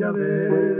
a ver.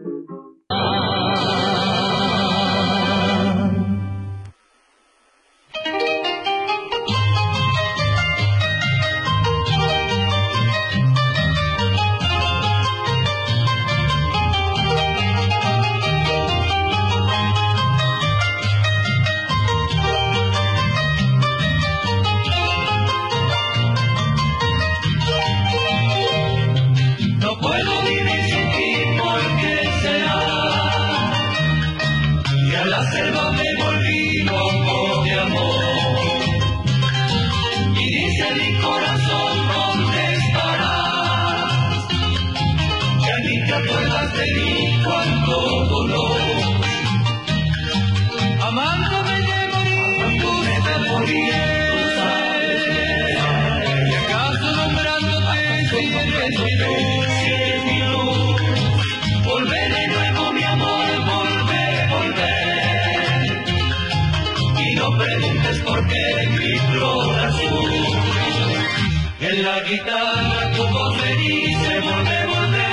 En la guitarra tu voz me dice volver,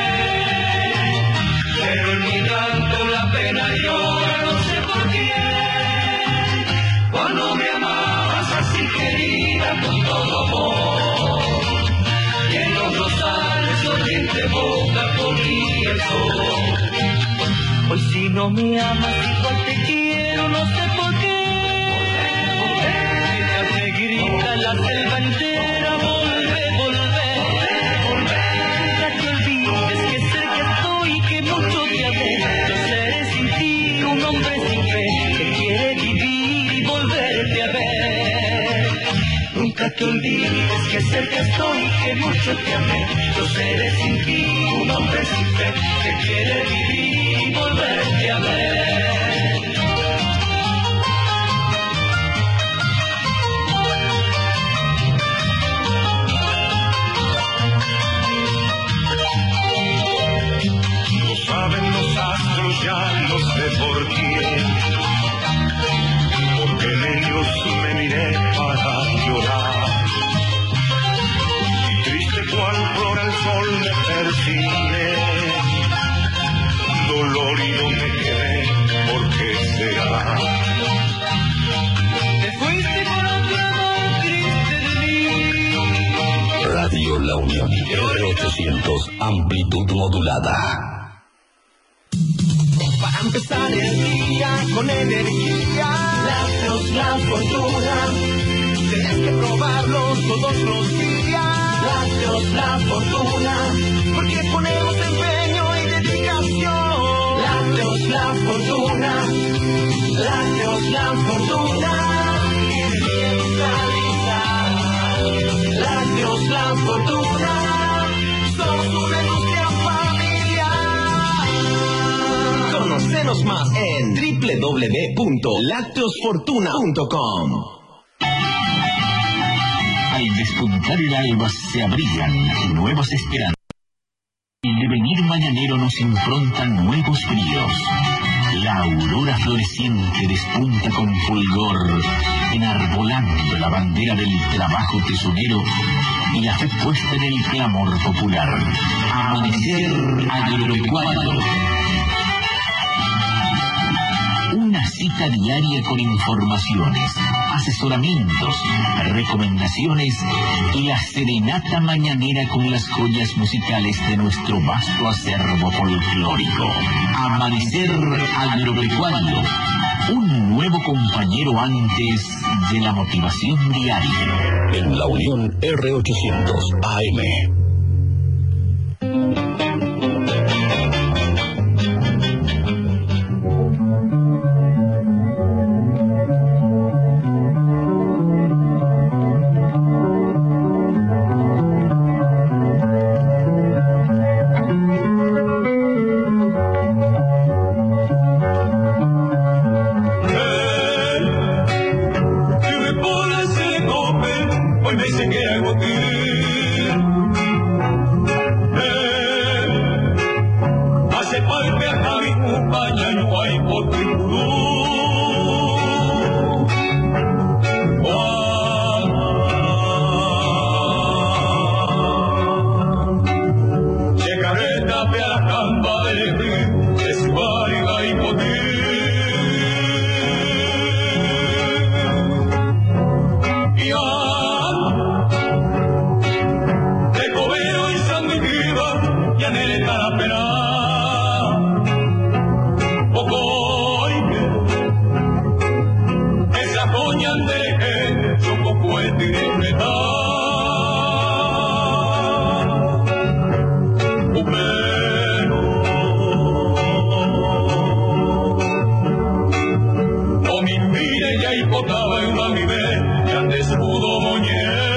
pero en mi canto la pena llora, no sé por qué. Cuando me amabas así querida con todo amor, y en los rosales sonriente boca ponía el sol. Hoy si no me amas igual te quiero, no sé por qué. Me grita la selva entera, volver. Nunca te olvides que cerca estoy, que mucho te amé. Yo seré sin ti un hombre sin fe, que quiere vivir y volverte a ver. Nunca te olvides que cerca estoy, que mucho te amé. Yo seré sin ti un hombre sin fe, que quiere vivir y volverte a ver. Saben los astros, ya no sé por qué, porque en ellos me miré para llorar. Y triste cual flor el sol me persigue, dolor y no me quedé, ¿por qué será? Te fuiste por otro amor triste de mí. Radio La Unión, R800, amplitud modulada. Para empezar el día con energía, Lácteos La Fortuna, tienes que probarlos todos los días. Lácteos La Fortuna, porque ponemos empeño y dedicación. Lácteos La Fortuna, Lácteos La Fortuna, y Lácteos La Fortuna, somos una industria familiar. Conocenos más en www.lacteosfortuna.com. Al despuntar el alba se abrían nuevas esperanzas. El devenir mañanero nos improntan nuevos bríos. La aurora floreciente despunta con fulgor, enarbolando la bandera del trabajo tesonero y la fe puesta en el clamor popular. Amanecer agropecuario. Una cita diaria con informaciones, asesoramientos, recomendaciones y la serenata mañanera con las joyas musicales de nuestro vasto acervo folclórico. Amanecer agropecuario, un nuevo compañero antes de la motivación diaria. En La Unión, R800 AM. rompe a la camba de su barriga y poder. De Cobero y San Miguel, ya en el Carapena, poco esa coña de que yo poco el directa. O mi mire ya hipotaba en una vive, ya antes pudo moñer.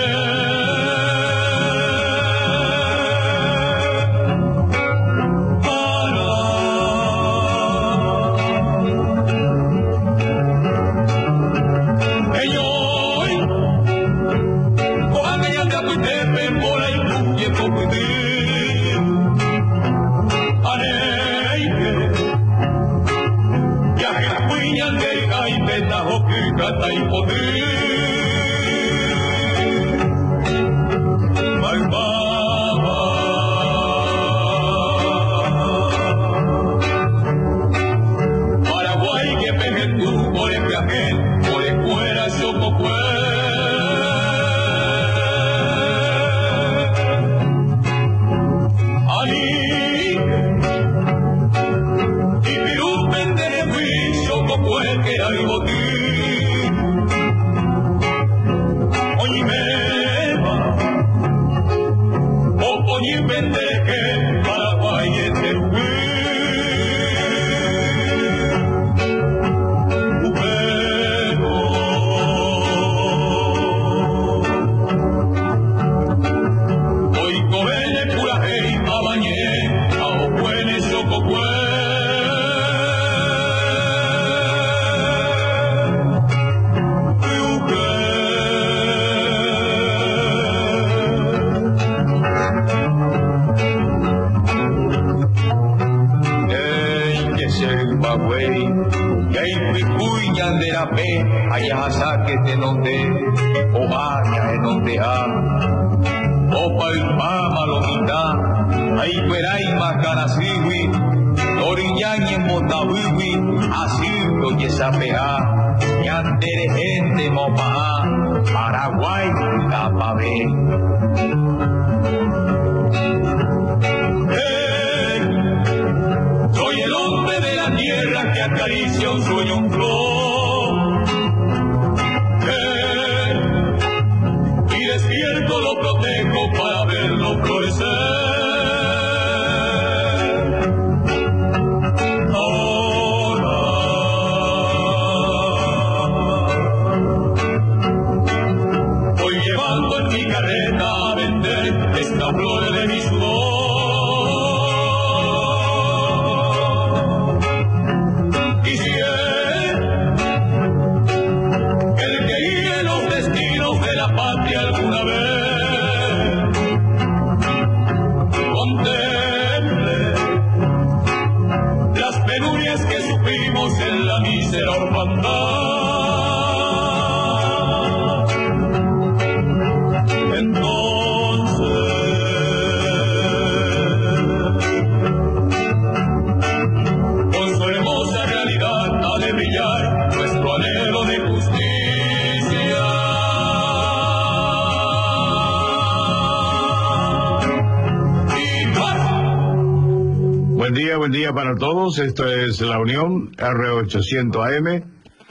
Buen día para todos. Esto es La Unión, R800 AM,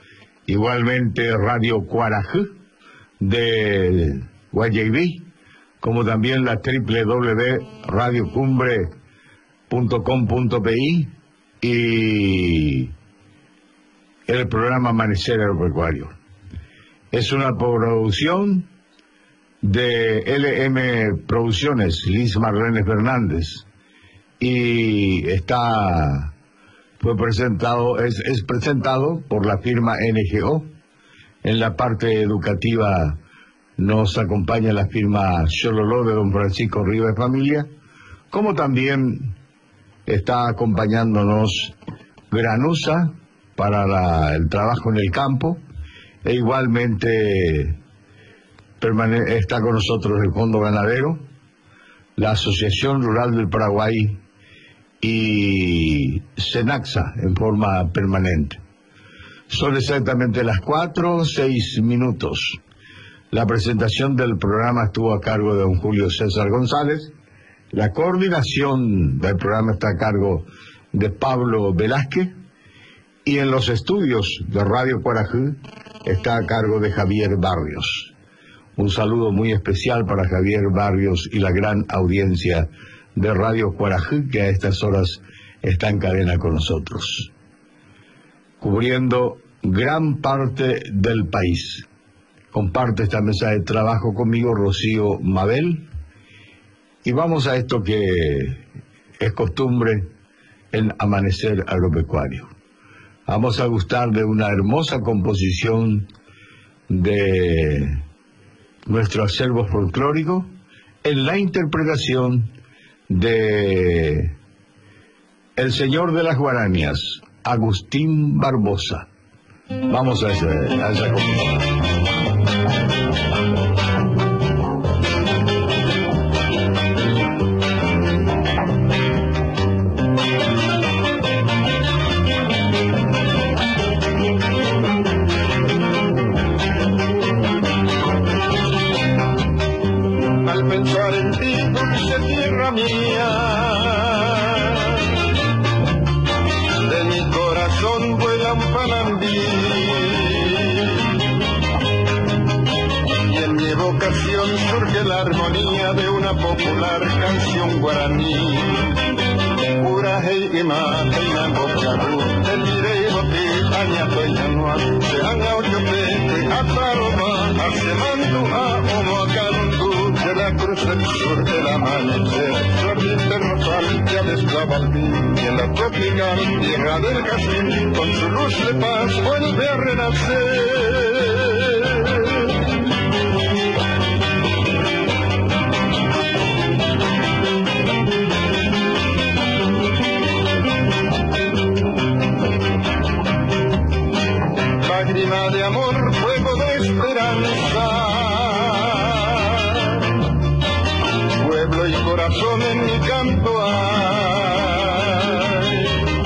igualmente Radio Cuaraj de Guayaquil, como también la www.radiocumbre.com.pi y el programa Amanecer Agropecuario. Es una producción de LM Producciones, Liz Marlene Fernández, y es presentado por la firma NGO. En la parte educativa nos acompaña la firma Chololó de don Francisco Rivas Familia, como también está acompañándonos Granusa para el trabajo en el campo, e igualmente está con nosotros el Fondo Ganadero, la Asociación Rural del Paraguay y Cenaxa en forma permanente. Son exactamente las 4:06. La presentación del programa estuvo a cargo de don Julio César González. La coordinación del programa está a cargo de Pablo Velázquez. Y en los estudios de Radio Cuarajú está a cargo de Javier Barrios. Un saludo muy especial para Javier Barrios y la gran audiencia de Radio Cuarajú, que a estas horas está en cadena con nosotros, cubriendo gran parte del país. Comparte esta mesa de trabajo conmigo Rocío Mabel, y vamos a esto que es costumbre en Amanecer Agropecuario. Vamos a gustar de una hermosa composición de nuestro acervo folclórico en la interpretación de el señor de las guaranías, Agustín Barbosa. Vamos a esa composición. Pensar en ti, dulce tierra mía, de mi corazón vuela un panambí, y en mi evocación surge la armonía de una popular canción guaraní. Pura hey imate inabokaru, el direo de añatoyanua, se han auyote, ataroba, asemandu a omoakandu. De la cruz del sur del amanecer, flor de interrosal que desclava al fin, y en la tropical tierra del jazmín, con su luz de paz vuelve a renacer. Lágrima de amor, fuego de esperanza, pueblo y corazón en mi canto hay.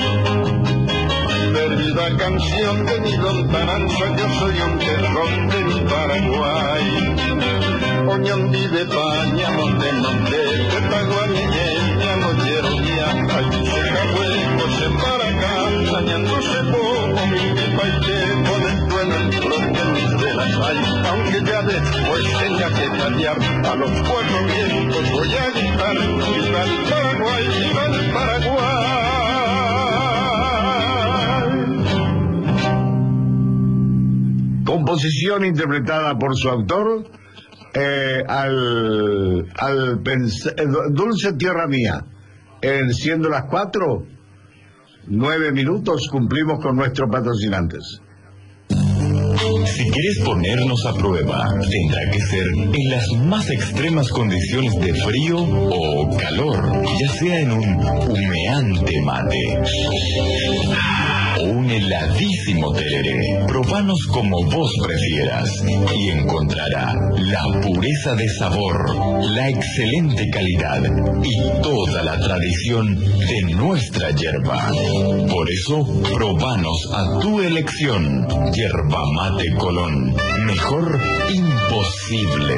Perdida canción de mi lontananza, yo soy un terrón de mi Paraguay. Oñondi de paña, monte, de Taguaniñeña, no quiero ya, ay, se jahueco, se para acá, sañándose poco, mi paite, con el trueno el flor de mis velas hay. Aunque ya después tenga que cambiar, a los 4 vientos voy a gritar, viva el Paraguay, viva el Paraguay. Composición interpretada por su autor, Dulce Tierra Mía. Siendo las 4:09, cumplimos con nuestros patrocinantes. Si quieres ponernos a prueba, tendrá que ser en las más extremas condiciones de frío o calor, ya sea en un humeante mate o un heladísimo tereré. Probanos como vos prefieras y encontrará la pureza de sabor, la excelente calidad y toda la tradición de nuestra yerba. Por eso, probanos a tu elección. Yerba Mate Colón. Mejor imposible.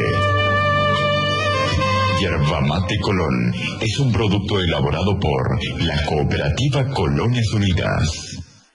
Yerba Mate Colón es un producto elaborado por la Cooperativa Colonias Unidas.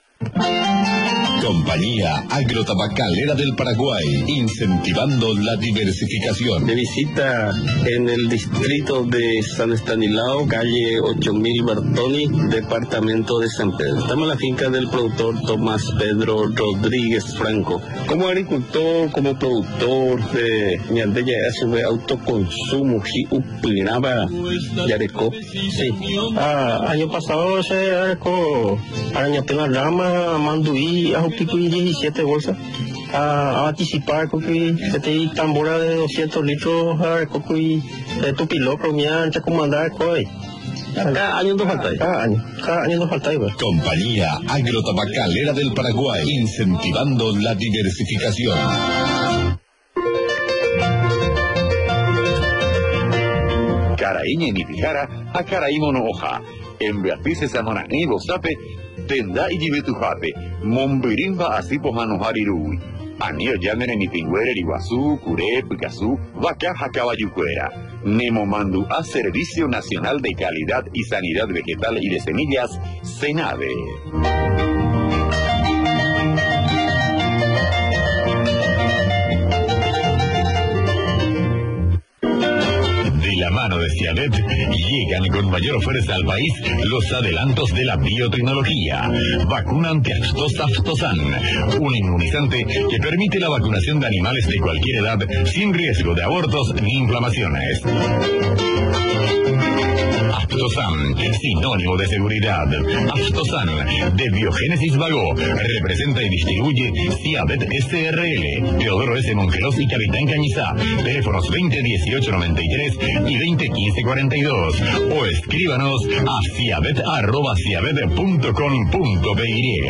Compañía Agrotabacalera del Paraguay, incentivando la diversificación. De visita en el distrito de San Estanislao, calle 8000 Bartoni, departamento de San Pedro. Estamos en la finca del productor Tomás Pedro Rodríguez Franco. Como agricultor, como productor de Ñandeya SB Autoconsumo, Upinaba, Yareco. Sí. Año pasado se arecó Arañapena Rama, Manduí, Pico y 17 bolsas a participar con que este tambora de 200 litros a cocuy de tu piloto mía ancha comandar coi. Cada año nos falta. Cada año nos falta. Compañía Agrotabacalera del Paraguay, incentivando la diversificación. Caraíña ni Pijara, a Caraímono Hoja. En Beatriz Samonani, Bosape, Tenda y Jibetujape, Mombirimba Asipo Hanoharirui. Anio Yamere ni Pingüere, Iguazú, Curé, Picasu, Vaca, Jacabayucuera. Nemo Mandu a Servicio Nacional de Calidad y Sanidad Vegetal y de Semillas, SENAVE. De la mano de Ciavet, llegan con mayor fuerza al país los adelantos de la biotecnología. Vacuna anti-aftosa Aftosan, un inmunizante que permite la vacunación de animales de cualquier edad sin riesgo de abortos ni inflamaciones. Aftosan, sinónimo de seguridad. Aftosan, de Biogénesis Vago, representa y distribuye Ciavet SRL, Teodoro S. Mongelos y Capitán Cañizá. Teléfonos 2018-93 y 2015-42. O escríbanos a ciavet@ciavet.com.py.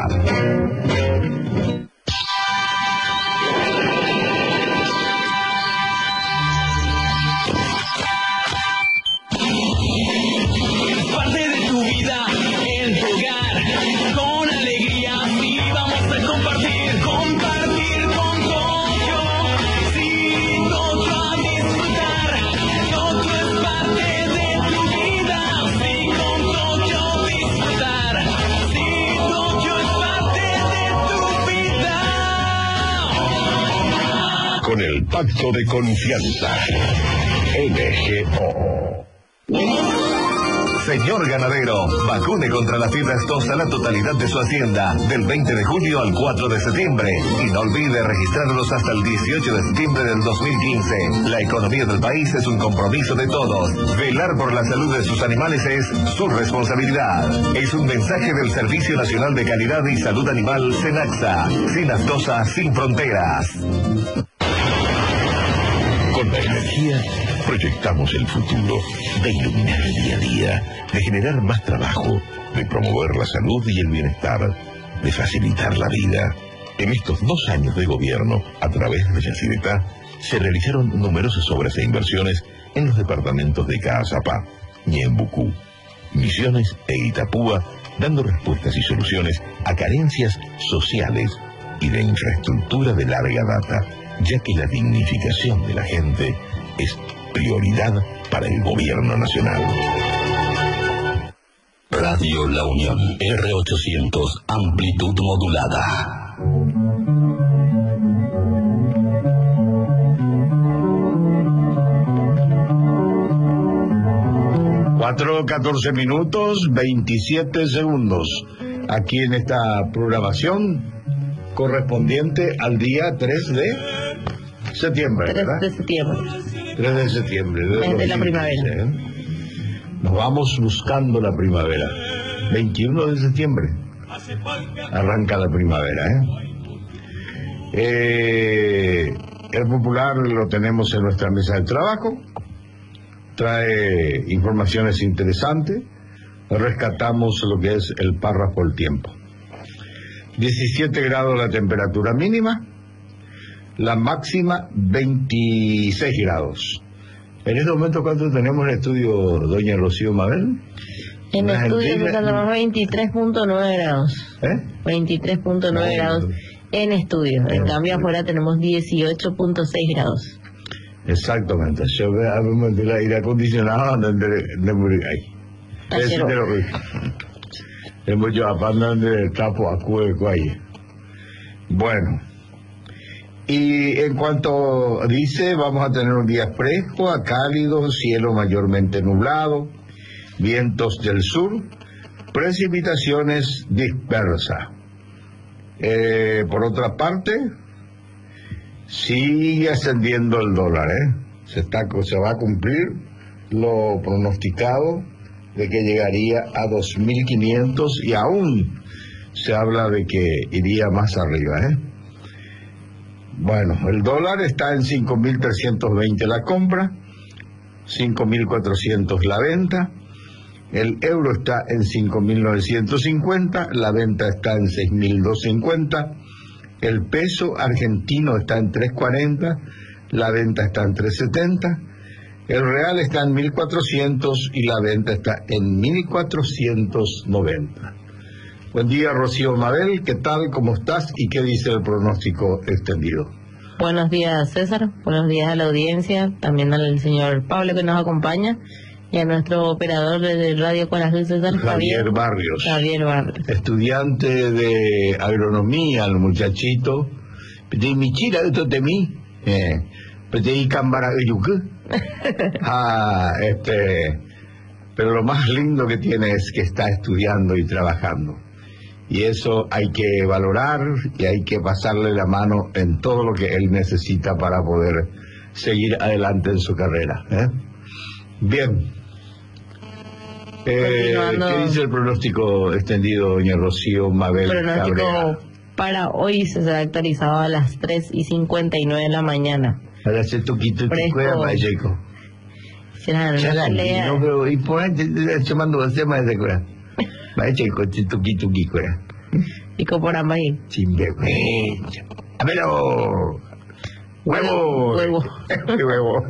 Con el pacto de confianza. NGO. Señor ganadero, vacune contra la fiebre aftosa la totalidad de su hacienda, del 20 de julio al 4 de septiembre. Y no olvide registrarlos hasta el 18 de septiembre del 2015. La economía del país es un compromiso de todos. Velar por la salud de sus animales es su responsabilidad. Es un mensaje del Servicio Nacional de Calidad y Salud Animal, SENAXA. Sin aftosa, sin fronteras. Con la energía proyectamos el futuro, de iluminar el día a día, de generar más trabajo, de promover la salud y el bienestar, de facilitar la vida. En estos 2 años de gobierno, a través de Yacyretá, se realizaron numerosas obras e inversiones en los departamentos de Caazapá, Ñembucú, Misiones e Itapúa, dando respuestas y soluciones a carencias sociales y de infraestructura de larga data, ya que la dignificación de la gente es prioridad para el gobierno nacional. Radio La Unión, R800, amplitud modulada. 4:14 minutos, 27 segundos. Aquí en esta programación correspondiente al día 3 de septiembre, ¿verdad? 3 de septiembre. 3 de septiembre. Desde la primavera. Nos vamos buscando la primavera. 21 de septiembre. Arranca la primavera, El Popular lo tenemos en nuestra mesa de trabajo. Trae informaciones interesantes. Rescatamos lo que es el párrafo El Tiempo. 17 grados la temperatura mínima, la máxima 26 grados. En este momento, ¿cuánto tenemos en el estudio, doña Rocío Mabel? En el estudio tenemos 23.9 grados. 23.9 grados en estudio. En cambio, afuera tenemos 18.6 grados. Exactamente. Yo veo el aire acondicionado de morir ahí. Es de lo que hemos yo apandando el trapo a cuello. Bueno, y en cuanto dice, vamos a tener un día fresco, a cálido, cielo mayormente nublado, vientos del sur, precipitaciones dispersas. Por otra parte, sigue ascendiendo el dólar, se va a cumplir lo pronosticado de que llegaría a 2.500 y aún se habla de que iría más arriba, Bueno, el dólar está en 5.320 la compra, 5.400 la venta, el euro está en 5.950, la venta está en 6.250, el peso argentino está en 3.40, la venta está en 3.70, El real está en 1.400 y la venta está en 1.490. Buen día, Rocío Mabel, ¿qué tal? ¿Cómo estás? ¿Y qué dice el pronóstico extendido? Buenos días, César. Buenos días a la audiencia, también al señor Pablo que nos acompaña y a nuestro operador de Radio Cuarajú, César, Javier Barrios. Javier Barrios. Estudiante de agronomía, el muchachito. Pedí mi chila, esto de mí. Pedí cámara pero lo más lindo que tiene es que está estudiando y trabajando. Y eso hay que valorar y hay que pasarle la mano en todo lo que él necesita para poder seguir adelante en su carrera. Bien. ¿Qué dice el pronóstico extendido, doña Rocío Mabel? El pronóstico Cabrera para hoy se será actualizado a las 3:59 de la mañana. Para hacer tuquito y cuera, Mayeco. No, pero y por ahí se mandó a hacer más de cuera. Mayeco, tuquito y cuera. Y por ahí. Sinvergüenza. ¡Pero! ¡Huevo! ¡Huevo! ¡Huevo!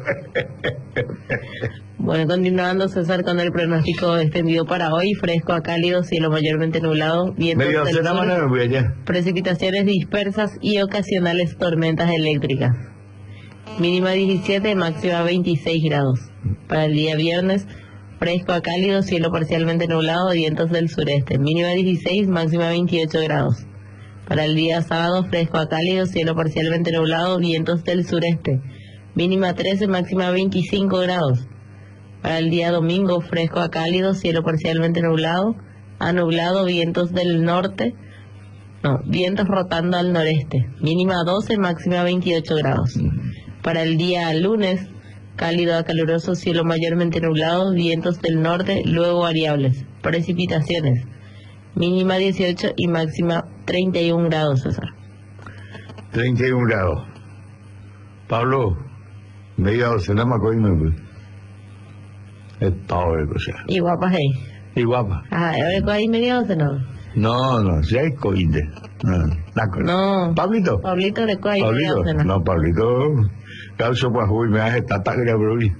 Bueno, continuando, César, con el pronóstico extendido para hoy: fresco a cálido, cielo mayormente nublado, vientos del sur, precipitaciones dispersas y ocasionales tormentas eléctricas. Mínima 17, máxima 26 grados. Para el día viernes, fresco a cálido, cielo parcialmente nublado, vientos del sureste. Mínima 16, máxima 28 grados. Para el día sábado, fresco a cálido, cielo parcialmente nublado, vientos del sureste. Mínima 13, máxima 25 grados. Para el día domingo, fresco a cálido, cielo parcialmente nublado, a nublado, vientos del norte, vientos rotando al noreste. Mínima 12, máxima 28 grados. Para el día lunes, cálido a caluroso, cielo mayormente nublado, vientos del norte, luego variables. Precipitaciones. Mínima 18 y máxima 31 grados, César. 31 grados. Pablo, media docena más coime. Es pobre cosa. Y guapa, hey. Y guapa. Ah, ¿ahora hay media docena? No, si hay coinde. No. ¿Pablito? Pablito de cuál hay media docena. No, Pablito. Causo pues uy, me hace tata que bruli.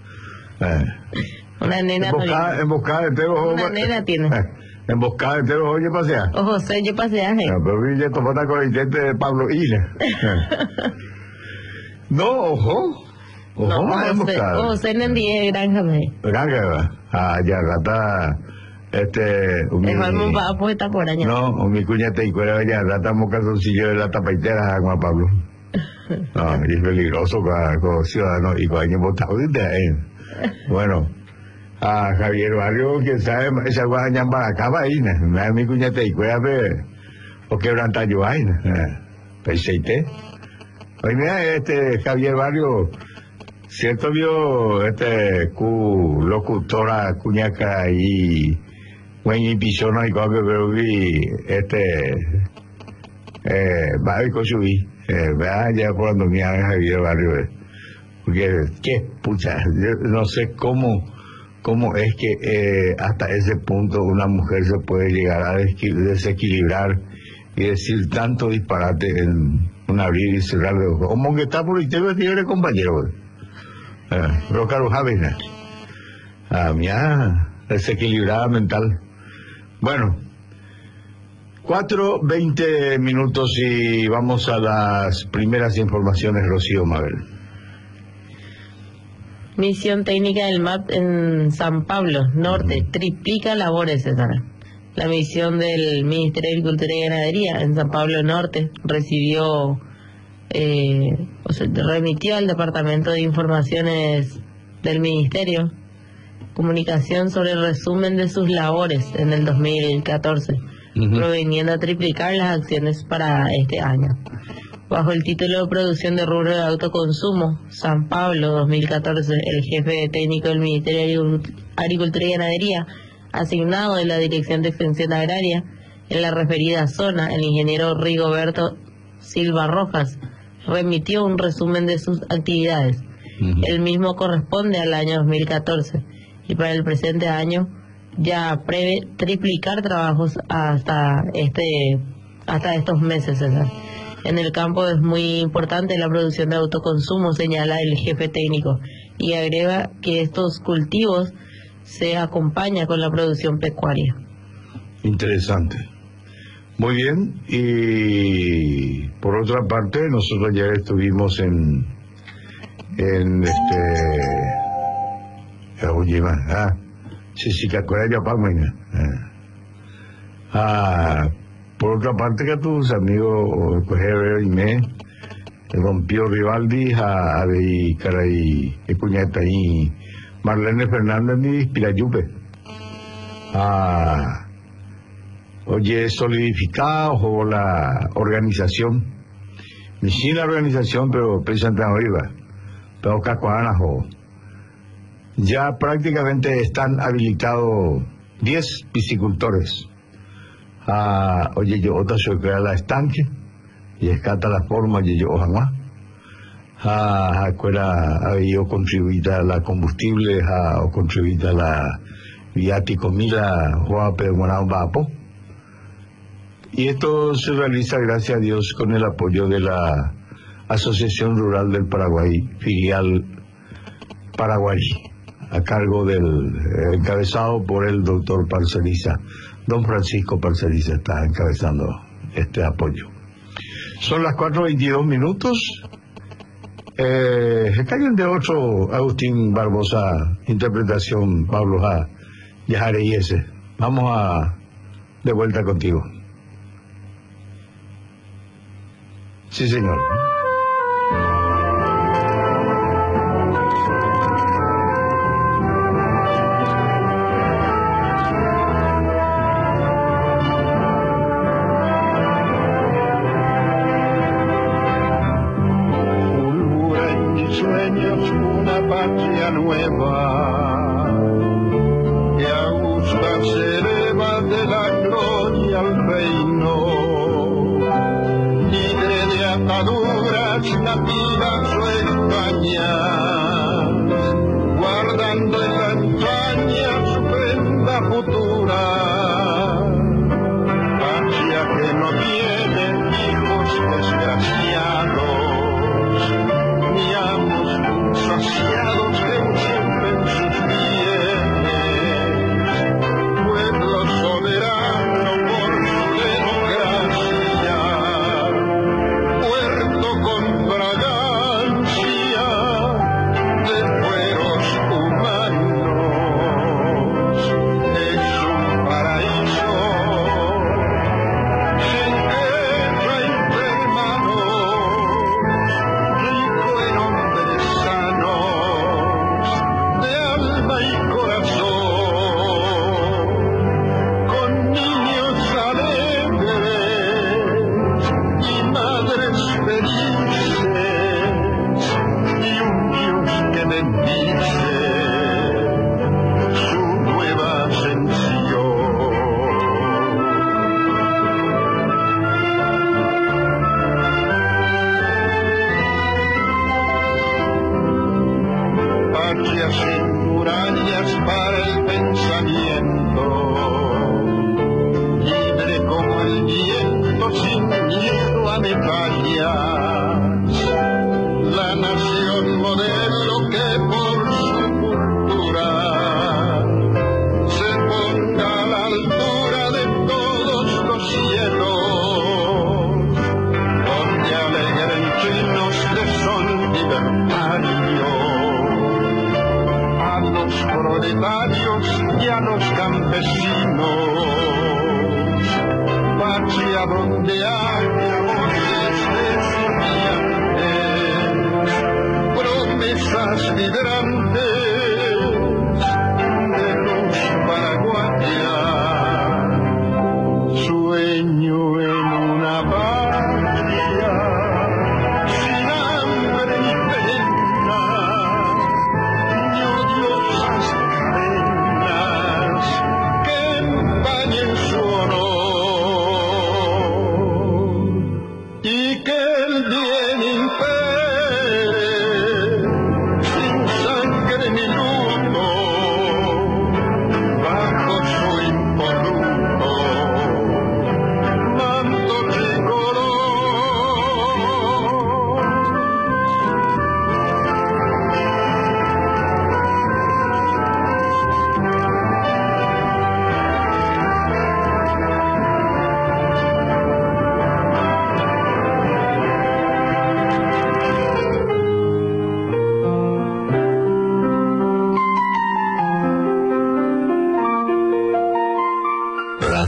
Una nena. Emboscada de teros. Una nena tiene. Emboscada de teros, oye, pasea. O José, yo paseaje. No, pero vi ya tomata con el intento de Pablo Ila. No, ojo. José Nendie Granja, Granja, ya rata. Dejamos para poeta por allá. No, mi cuñata y cuera ya rata mocazoncillo de la tapaitera a Juan Pablo. No, es peligroso con ciudadanos y con alguien votado. Bueno, a Javier Barrio, quién sabe, esa guaña para acá va ahí, mi cuñata y cuera, o quebranta yo ahí, Peseite. Oye, mira, Javier Barrio, cierto vio, locutora cuñaca y güey pisona y cosas, pero vi, va a ir con su ya cuando me haga Javier Barrio, porque qué pucha, yo no sé cómo es que hasta ese punto una mujer se puede llegar a desequilibrar y decir tanto disparate en un abrir y cerrar de ojos, como que está por el tema de compañero, pero claro, Javina, desequilibrada mental. Bueno, 4:20 minutos y vamos a las primeras informaciones, Rocío Mabel. Misión técnica del MAP en San Pablo Norte triplica labores, César. La misión del Ministerio de Agricultura y Ganadería en San Pablo Norte remitió al Departamento de Informaciones del Ministerio comunicación sobre el resumen de sus labores en el 2014, proveniendo a triplicar las acciones para este año. Bajo el título de Producción de Rubro de Autoconsumo, San Pablo 2014, el jefe técnico del Ministerio de Agricultura y Ganadería, asignado de la Dirección de Extensión Agraria en la referida zona, el ingeniero Rigoberto Silva Rojas, remitió un resumen de sus actividades. El mismo corresponde al año 2014 y para el presente año ya prevé triplicar trabajos hasta estos meses, César. En el campo es muy importante la producción de autoconsumo, señala el jefe técnico, y agrega que estos cultivos se acompañan con la producción pecuaria. Interesante. Muy bien, y por otra parte, nosotros ayer estuvimos en por otra parte que tus amigos y me rompió Rivaldi a de Caray Cuñata y Marlene Fernández ni Pirayupe oye, solidificado o la organización, ni sin la organización, pero pensando arriba, pero cacuanajo. Ya prácticamente están habilitados 10 piscicultores. Oye, yo otra se crea la estanque y escata la forma, oye, yo ojalá. Escuela había contribuido a la combustible, o contribuido a la viático mila, o pero vapo. Y esto se realiza, gracias a Dios, con el apoyo de la Asociación Rural del Paraguay, filial Paraguay, a cargo encabezado por el doctor Parceriza. Don Francisco Parceriza está encabezando este apoyo. Son las 4:22. Está en de otro Agustín Barbosa, interpretación Pablo A. Yajareyese. Vamos de vuelta contigo. Sí, señor. Fulgura en mis sueños una patria nueva que a gusto se eleva de la gloria al reino. Ataduras, nativas o extrañas, guardando en la entraña su prenda futura, patria que no tiene hijos desgraciados, ni amos saciados que siempre en sus bienes, pueblo soberano por su democracia, con fragancia de fueros humanos, es un paraíso sin guerra entre hermanos, rico en hombres sanos de alma y corazón, con niños alegres y madres felices, y un Dios que bendice su nueva ascensión. Patria sin murallas para el pensamiento, libre como el viento sin miedo a metrallas, la nación modelo que por su cultura se ponga a la altura de todos los cielos, donde alegren trinos que son libertarios, a los proletarios y a los campesinos, patria donde haya voces desafiantes, promesas vibrantes de luz paraguaya, sueño en una patria sin hambre ni pena, ni odiosas penas que empañen su honor, y que el bien impere sin sangre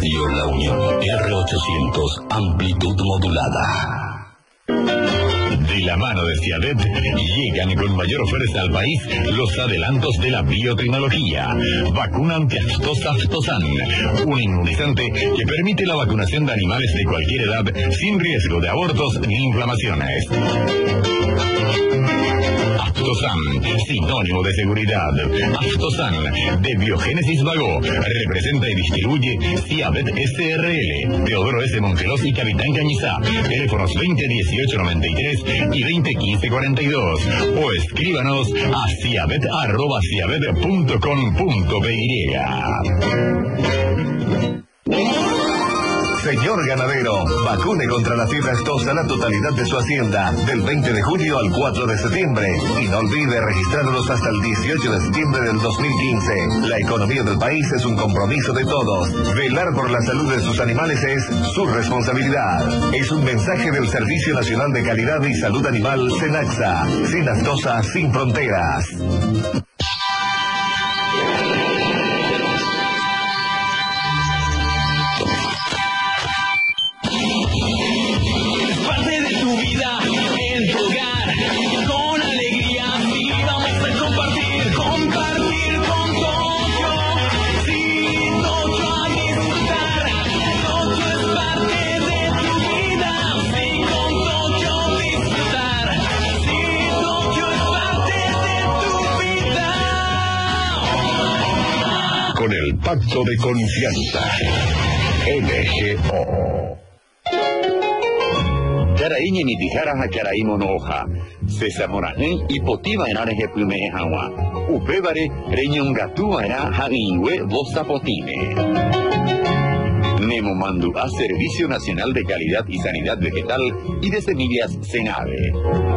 Radio La Unión, R800, amplitud modulada. De la mano de Ciadet llegan con mayor fuerza al país los adelantos de la biotecnología. Vacuna antiaftosa Aftosan, un inmunizante que permite la vacunación de animales de cualquier edad sin riesgo de abortos ni inflamaciones. Aftosan, sinónimo de seguridad. Aftosan, de Biogénesis Vago, representa y distribuye Ciadet SRL, Teodoro S. Mongelos y Capitán Cañizá. Teléfonos 2018-93 y 2015-42. O escríbanos a ciadet@ciadet.com.py. Señor ganadero, vacune contra la fiebre aftosa la totalidad de su hacienda del 20 de julio al 4 de septiembre. Y no olvide registrarlos hasta el 18 de septiembre del 2015. La economía del país es un compromiso de todos. Velar por la salud de sus animales es su responsabilidad. Es un mensaje del Servicio Nacional de Calidad y Salud Animal, SENAXA. Sin aftosa, sin fronteras. Con el pacto de confianza. NGO. Caraíñe ni tijaras a caraímo no hoja. Sesamorajén y potiva en areje plume agua. Upébare reñón gatú era jaguingüe bosa potine. Nemo Mandu a Servicio Nacional de Calidad y Sanidad Vegetal y de Semillas Senave.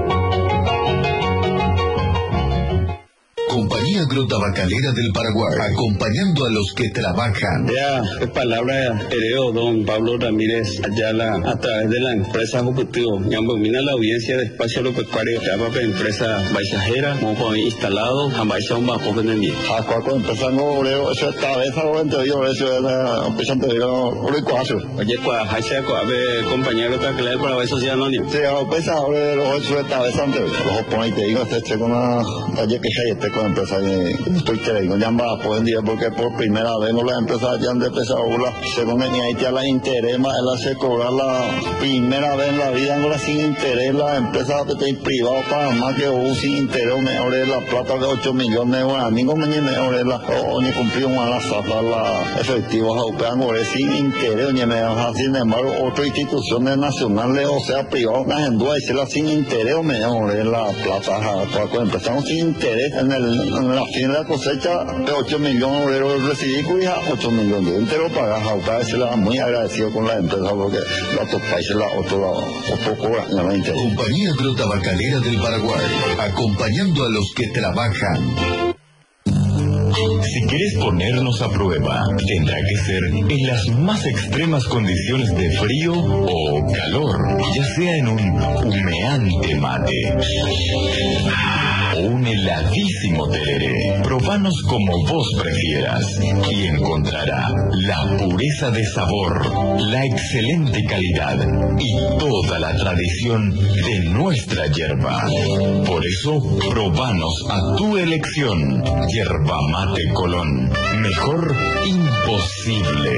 Compañía Agrotabacalera del Paraguay, acompañando a los que trabajan. Ya, es palabra hereo don Pablo Ramírez Ayala a través de la empresa Objetivo. Yambomina la audiencia de Espacio Agropecuario, ya para empresa baisajera, como instalado, a baisa un bajo venenía. A cualquier empresa no oreo, eso esta vez algo anterior, eso es la empresa anterior, oreo. Oye, hace compañía Agrotabacalera del Paraguay Sociedad Anónima. Sí, a pesar de eso esta vez anterior, los opones te digo, este con una calle que hay este con empresa de Twitter y no llama por día porque por primera vez no las empresas ya han empezado según el Haití la interés más él hace cobrar la primera vez en la vida no la sin interés la empresa privada para más que sin interés mejor la plata de 8 millones de guaraníes mejor la o ni cumplió más la zafra la efectivos aupean sin interés ni sin embargo otras instituciones nacionales o sea privadas las en duda y se la sin interés mejor la plata para empezamos sin interés en la fin de la cosecha de 8 millones de euros recibí y 8 millones de entero pagas a ustedes se la muy agradecido con la empresa porque los otros países la otro cobran la mente. Compañía Agrotabacalera del Paraguay, acompañando a los que trabajan. Si quieres ponernos a prueba, tendrá que ser en las más extremas condiciones de frío o calor, ya sea en un humeante mate o un heladísimo tereré. Probanos como vos prefieras y encontrará la pureza de sabor, la excelente calidad y toda la tradición de nuestra yerba. Por eso, probanos a tu elección, Yerba Mate Colón. Mejor imposible.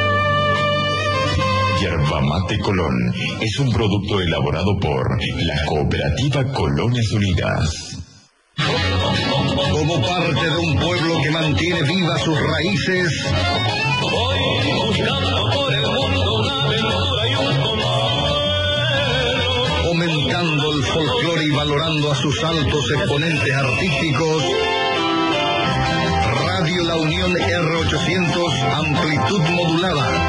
Yerba Mate Colón es un producto elaborado por la Cooperativa Colonias Unidas. Como parte de un pueblo que mantiene vivas sus raíces, fomentando el folclore y valorando a sus altos exponentes artísticos, Radio La Unión R800, amplitud modulada,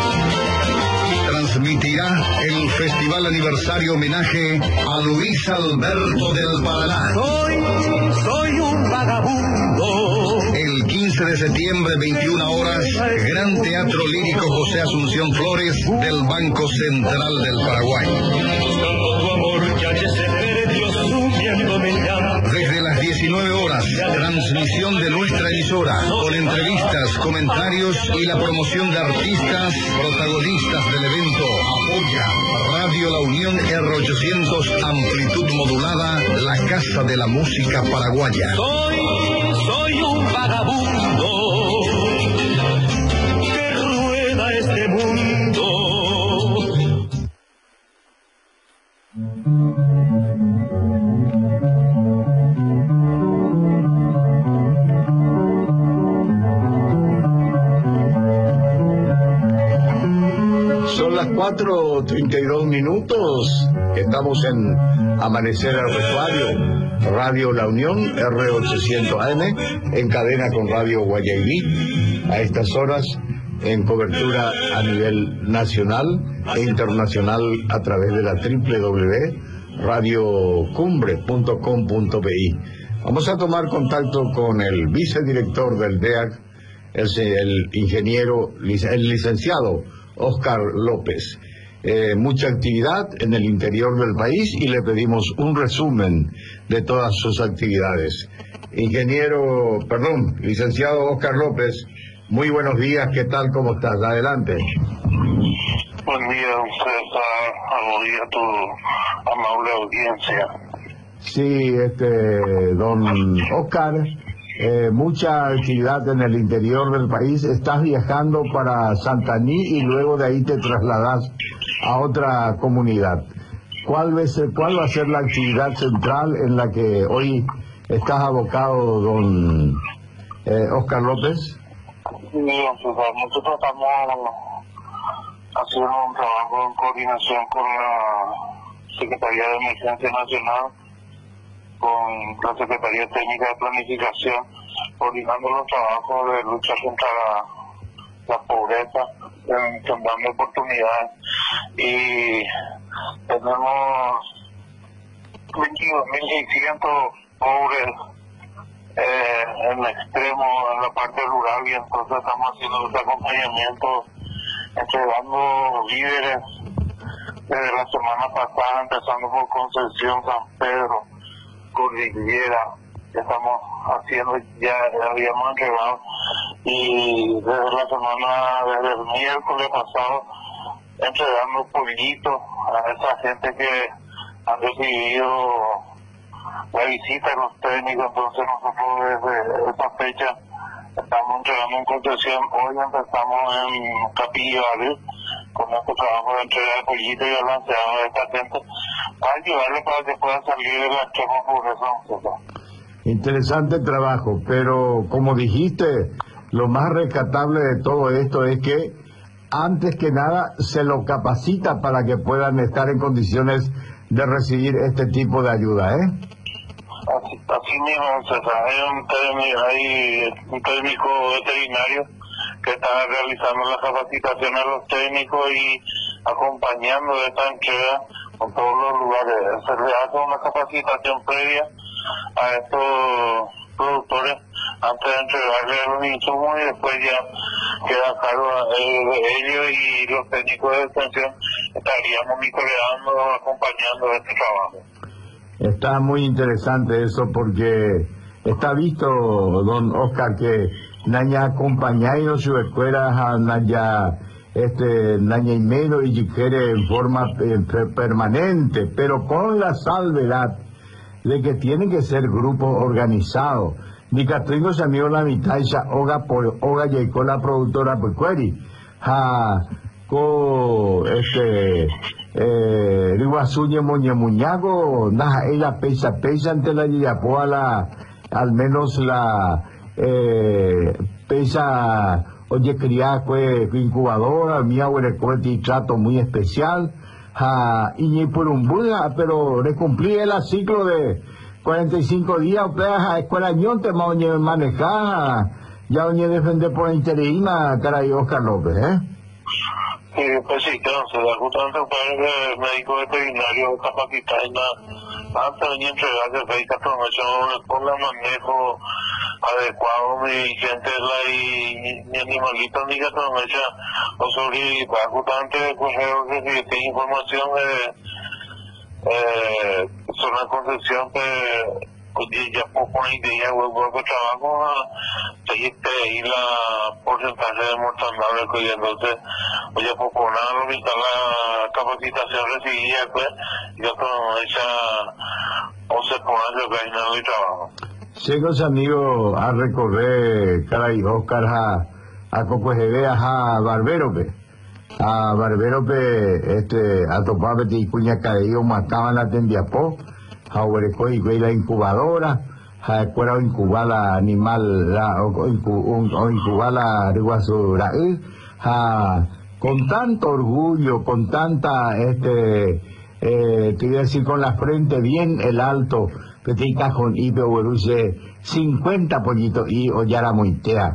transmitirá el Festival Aniversario Homenaje a Luis Alberto del Paraná. Soy un vagabundo. El 15 de septiembre, 21 horas, Gran Teatro Lírico José Asunción Flores del Banco Central del Paraguay. Desde las 19 horas, Transmisión de nuestra emisora, con entrevistas, comentarios y la promoción de artistas protagonistas del evento. Apoya Radio La Unión R800, amplitud modulada, la casa de la música paraguaya. Soy un vagabundo que rueda este mundo. Son las 4:32 minutos. Estamos en Amanecer al Vestuario, Radio La Unión, R800 AM, en cadena con Radio Guayaquil, a estas horas en cobertura a nivel nacional e internacional a través de la www.radiocumbre.com.bi. Vamos a tomar contacto con el vicedirector del DEAC, el licenciado Óscar López. Mucha actividad en el interior del país y le pedimos un resumen de todas sus actividades. Licenciado Óscar López, muy buenos días, ¿qué tal? ¿Cómo estás? Adelante. Buen día, buenos días a tu amable audiencia. Sí, don Óscar, mucha actividad en el interior del país. Estás viajando para Santaní y luego de ahí te trasladas a otra comunidad. ¿Cuál va a ser la actividad central en la que hoy estás abocado, don Óscar López? Nosotros estamos haciendo un trabajo en coordinación con la Secretaría de Emergencia Nacional, con la Secretaría Técnica de Planificación, coordinando los trabajos de lucha contra la pobreza, dando oportunidades, y tenemos 22.600 pobres en el extremo, en la parte rural, y entonces estamos haciendo este acompañamiento, entregando víveres desde la semana pasada, empezando por Concepción, San Pedro, Cordillera. Estamos haciendo, ya habíamos entregado, y desde el miércoles pasado, entregando pollitos a esa gente que han recibido la visita de los técnicos. Entonces nosotros desde esta fecha estamos entregando en Concepción. Hoy empezamos en Capilla con este trabajo de entrega de pollitos y balanceado de esta gente para ayudarle para que puedan salir de la extrema pobreza. Interesante trabajo, pero como dijiste, lo más rescatable de todo esto es que antes que nada se lo capacita para que puedan estar en condiciones de recibir este tipo de ayuda, Así mismo, César, hay un técnico veterinario que está realizando la capacitación a los técnicos y acompañando esta entrega con todos los lugares. Se le hace una capacitación previa a estos productores antes de entregarle los insumos, y después ya queda a cargo de ellos, y los técnicos de extensión estarían monitoreando, acompañando este trabajo. Está muy interesante eso, porque está visto, don Óscar, que naña acompañáis su escuela a naña naña y menos y quiere en forma permanente, pero con la salvedad de que tienen que ser grupos organizados. Mi catringo se amigo la mitad y ya oga llegó la productora Pecueri. Riguasuñe Muñago, naja ella pesa ante la Yillapoa, al menos la pesa, oye, criada fue incubadora, mi abuelo y trato muy especial, y ni por un buda, pero le cumplí el ciclo de 45 días, a escuela ñón te manejar, ya oye defender por interina, caray, Óscar López, Pues sí, claro, justamente el médico veterinario capacitado antes de entregarse el con el manejo adecuado de gente y mi animalito ni que o sobre justamente que tiene información de zona Concepción, que ya poco ni de ya huevo que trabajo y la porcentaje de mortandad que entonces ya poco nada lo que está la capacitación recibida pues yo con esa o se pone que hay nada de trabajo. Chicos amigos a recorrer caray Oscar a Cocojedé a Barberope a topar y cuña caído mataban la tembiapó a huereco y la incubadora a escuela incubar la animal o incubar la riguasura con tanto orgullo con tanta te voy a decir con la frente bien el alto petit cajón y peoruce 50 pollitos y ollara muitea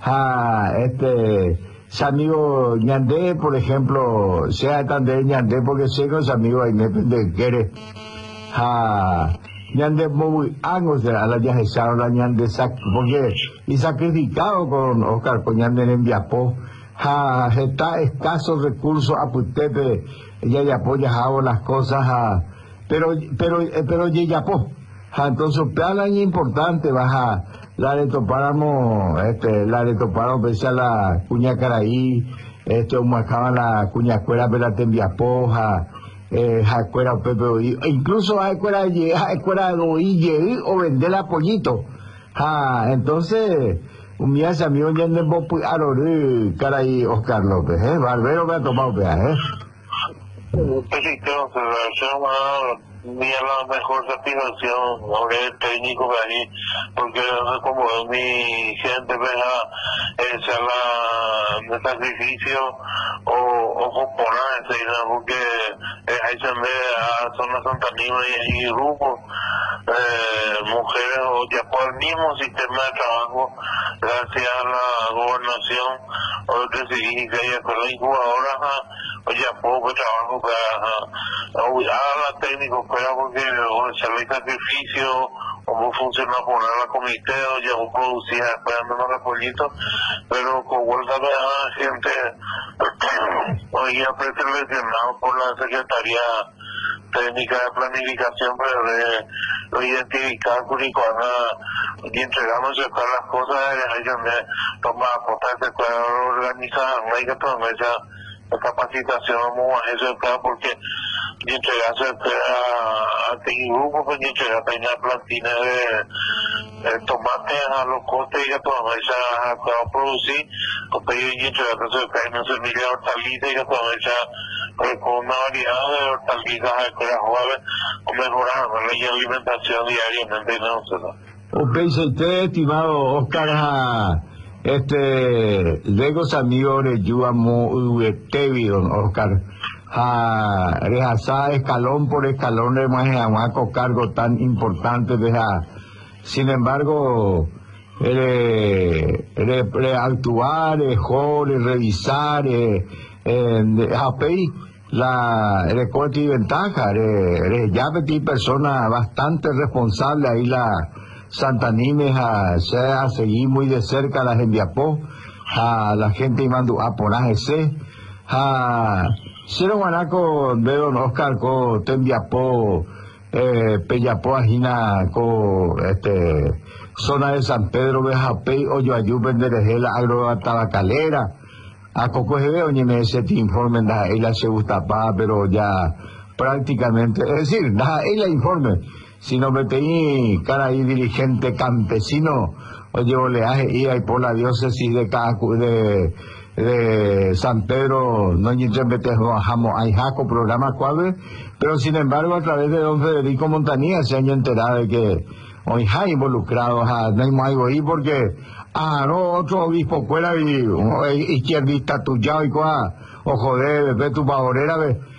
amigo ñandé por ejemplo sea tan de ñandé porque sé que los amigos ahí me de quiere ñandé muy angos de la ya se la ñandé porque y sacrificado con Oscar con ñandé en Viapó está escasos recursos a Putepe ella ya apoya las cosas pero ella po entonces plan importante baja la le topáramos pese a la cuña caraí marcaban la cuña cuera pela tembiapoja escuela pepe incluso a escuela de o vender la pollito entonces un día ese amigo ya no puede arrorir caraí Oscar López Barbero me ha tomado peaje mira la mejor satisfacción ahora el técnico de ahí porque como mi gente esa la sacrificio o ponerse porque hay a zona Santa Nima y grupos mujeres o ya por el mismo sistema de trabajo gracias a la gobernación o el que se dice con la incubadora o ya poco trabajo para a técnicos porque el sacrificio cómo funciona poner la comité o ya producía esperando los pollitos pero con vuelta de la gente hoy ya preseleccionado por la Secretaría Técnica de Planificación pero lo identificar y entregamos las cosas hay que tomar cosas de organizar hay que tomar esa capacitación eso porque y entregarse a grupo pues y entregarse una plantina de tomate a los costes y a toda esa a producir y entregarse una semilla de hortalizas y a toda esa con una variedad de hortalizas que era jueves o mejorar la alimentación diariamente no usted estimado Oscar luego amigos de Yuamo Uetevi don Oscar rehazar escalón por escalón de Majeamaco cargo tan importante sin embargo actuar revisar la recorte y ventaja ya metí persona bastante responsable ahí la Santa Nimes a seguir muy de cerca las enviapó a la gente y mando a ponerse Cero Guanaco de don Oscar co tembiapó peyapó ajina co zona de San Pedro Bejapey o Yoayú Benderejela agro tabacalera a Cocojedé oñeme ese te informen da ella se gusta pero ya prácticamente es decir da ella informe si no me teí cara ahí dirigente campesino oye oleaje y ahí por la diócesis de San Pedro no hay jaco programa cuadre pero sin embargo a través de don Federico Montanía se han enterado de que hoy hay involucrados no hay más ahí porque no otro obispo fuera y izquierdista tuya y o joder ve tu pavorera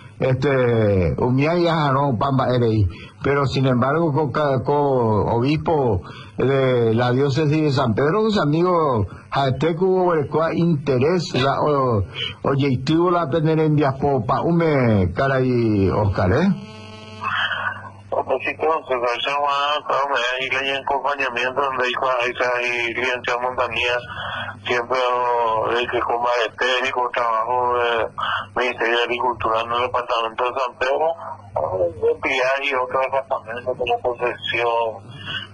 no pamba erei pero sin embargo con obispo de la diócesis de San Pedro los amigos hubo interés oye tuvo la tener en Viaspopa cara y Oscar y en acompañamiento donde dijo y licenciado Montanía siempre que como técnico trabajo del Ministerio de Agricultura en el departamento de San Pedro y otros departamentos como Concepción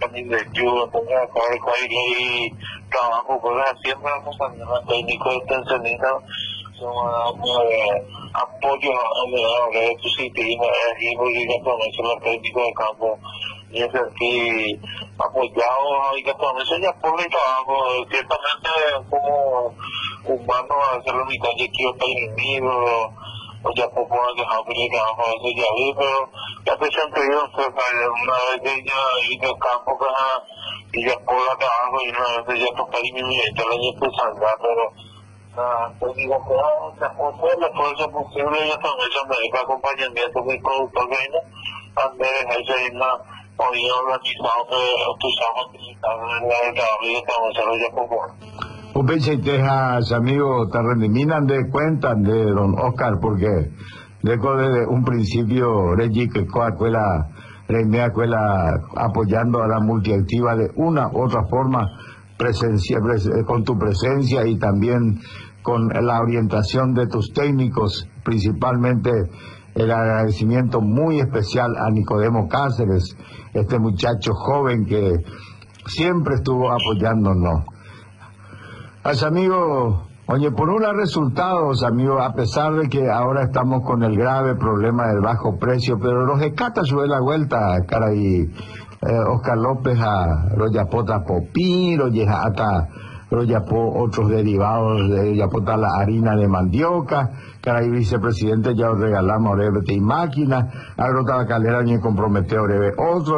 también de ayuda, también acá y trabajo, cosas siempre vamos también a técnicos extensionistas, son apoyo a la positivo, y porque ya conocen los técnicos de campo, y es aquí apoyado, y que con eso ya por el trabajo, ciertamente como humano hacer la mitad de que yo estoy enemigo, o ya poco que trabajo, eso ya vi, pero ya te siempre yo, una vez que ya ir al campo, y ya por el trabajo, y una vez ya toca mi vida, el año empezando, pero pues digo que hacer la fuerza posible, ya también se me dedica acompañamiento de productor que viene, antes de esa isla, hoy organizado que usamos en la trabajo y estamos haciendo ya poco. Upeche Tejas, amigos, te rendiminan de cuenta de don Oscar, porque desde un principio Reggie que escuela apoyando a la multiactiva de una u otra forma, con tu presencia y también con la orientación de tus técnicos, principalmente el agradecimiento muy especial a Nicodemo Cáceres, este muchacho joven que siempre estuvo apoyándonos. Amigos, oye, por unos resultados, amigos, a pesar de que ahora estamos con el grave problema del bajo precio, pero los escata sube la vuelta, caray, Oscar López a Royapota Popí, Royapó otros derivados de Royapota la harina de mandioca, caray, vicepresidente ya os regalamos orebe y máquina, agrota la calera ni comprometió orebe otro,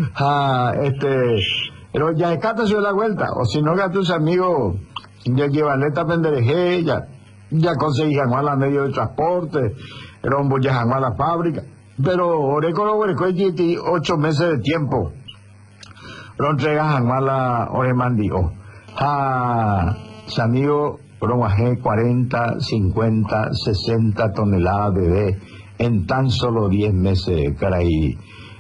pero ya escata sube la vuelta, o si no que a tus amigos ya llevan esta pendereje, ya conseguían a la medio de transporte, rombo ya a la fábrica, pero oreco 8 meses de tiempo, lo entregan a la oremandio, amigo, bromaje 40, 50, 60 toneladas de bebé en tan solo 10 meses, caray,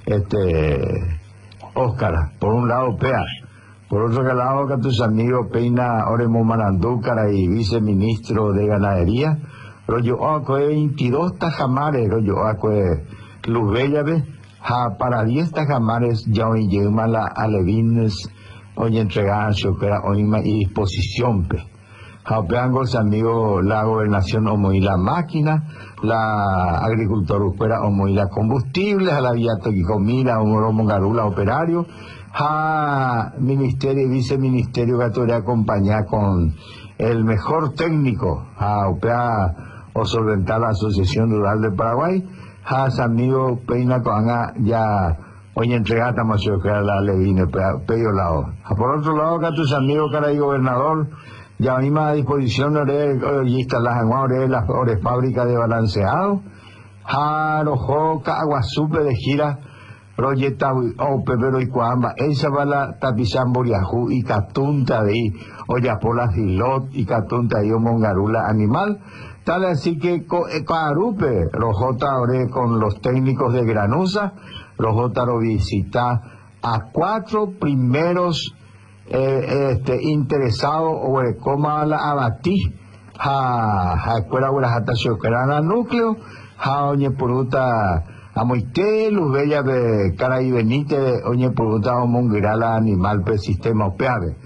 Óscar, por un lado pea. Por otro lado, que tus amigos Peina Oremo Marandúcara y viceministro de Ganadería, rollo 22 tajamares, rollo Luz Bellave, para 10 tajamares ya hoy llegan la alevines, hoy entregan su que era hoy y disposición, Jaupean los amigos la gobernación o muy la máquina, la agricultura fuera o muy la combustible, a la vía comida, o mongarula operario, ministerio y viceministerio que te acompañar con el mejor técnico, o solventar la Asociación Rural de Paraguay, amigo Peina Coanga ya hoy entregada más que la Levine, pedio lado. Por otro lado, que tus amigos caray gobernador, ya misma a disposición de las fábricas de balanceado, rojo, aguasupe de gira, proyecta pero y cuamba, esa va la tapizán boriajú y catunta de ahí, oya por la filot y catunta de mongarula animal, tal así que carupe, rojota ore con los técnicos de Granusa, rojota lo visita a 4 primeros interesado o coma la abatí escuela burajata xocarana núcleo oñe puruta amoite luz bella de cara y benite oñe puruta o mongrala animal per sistema upeave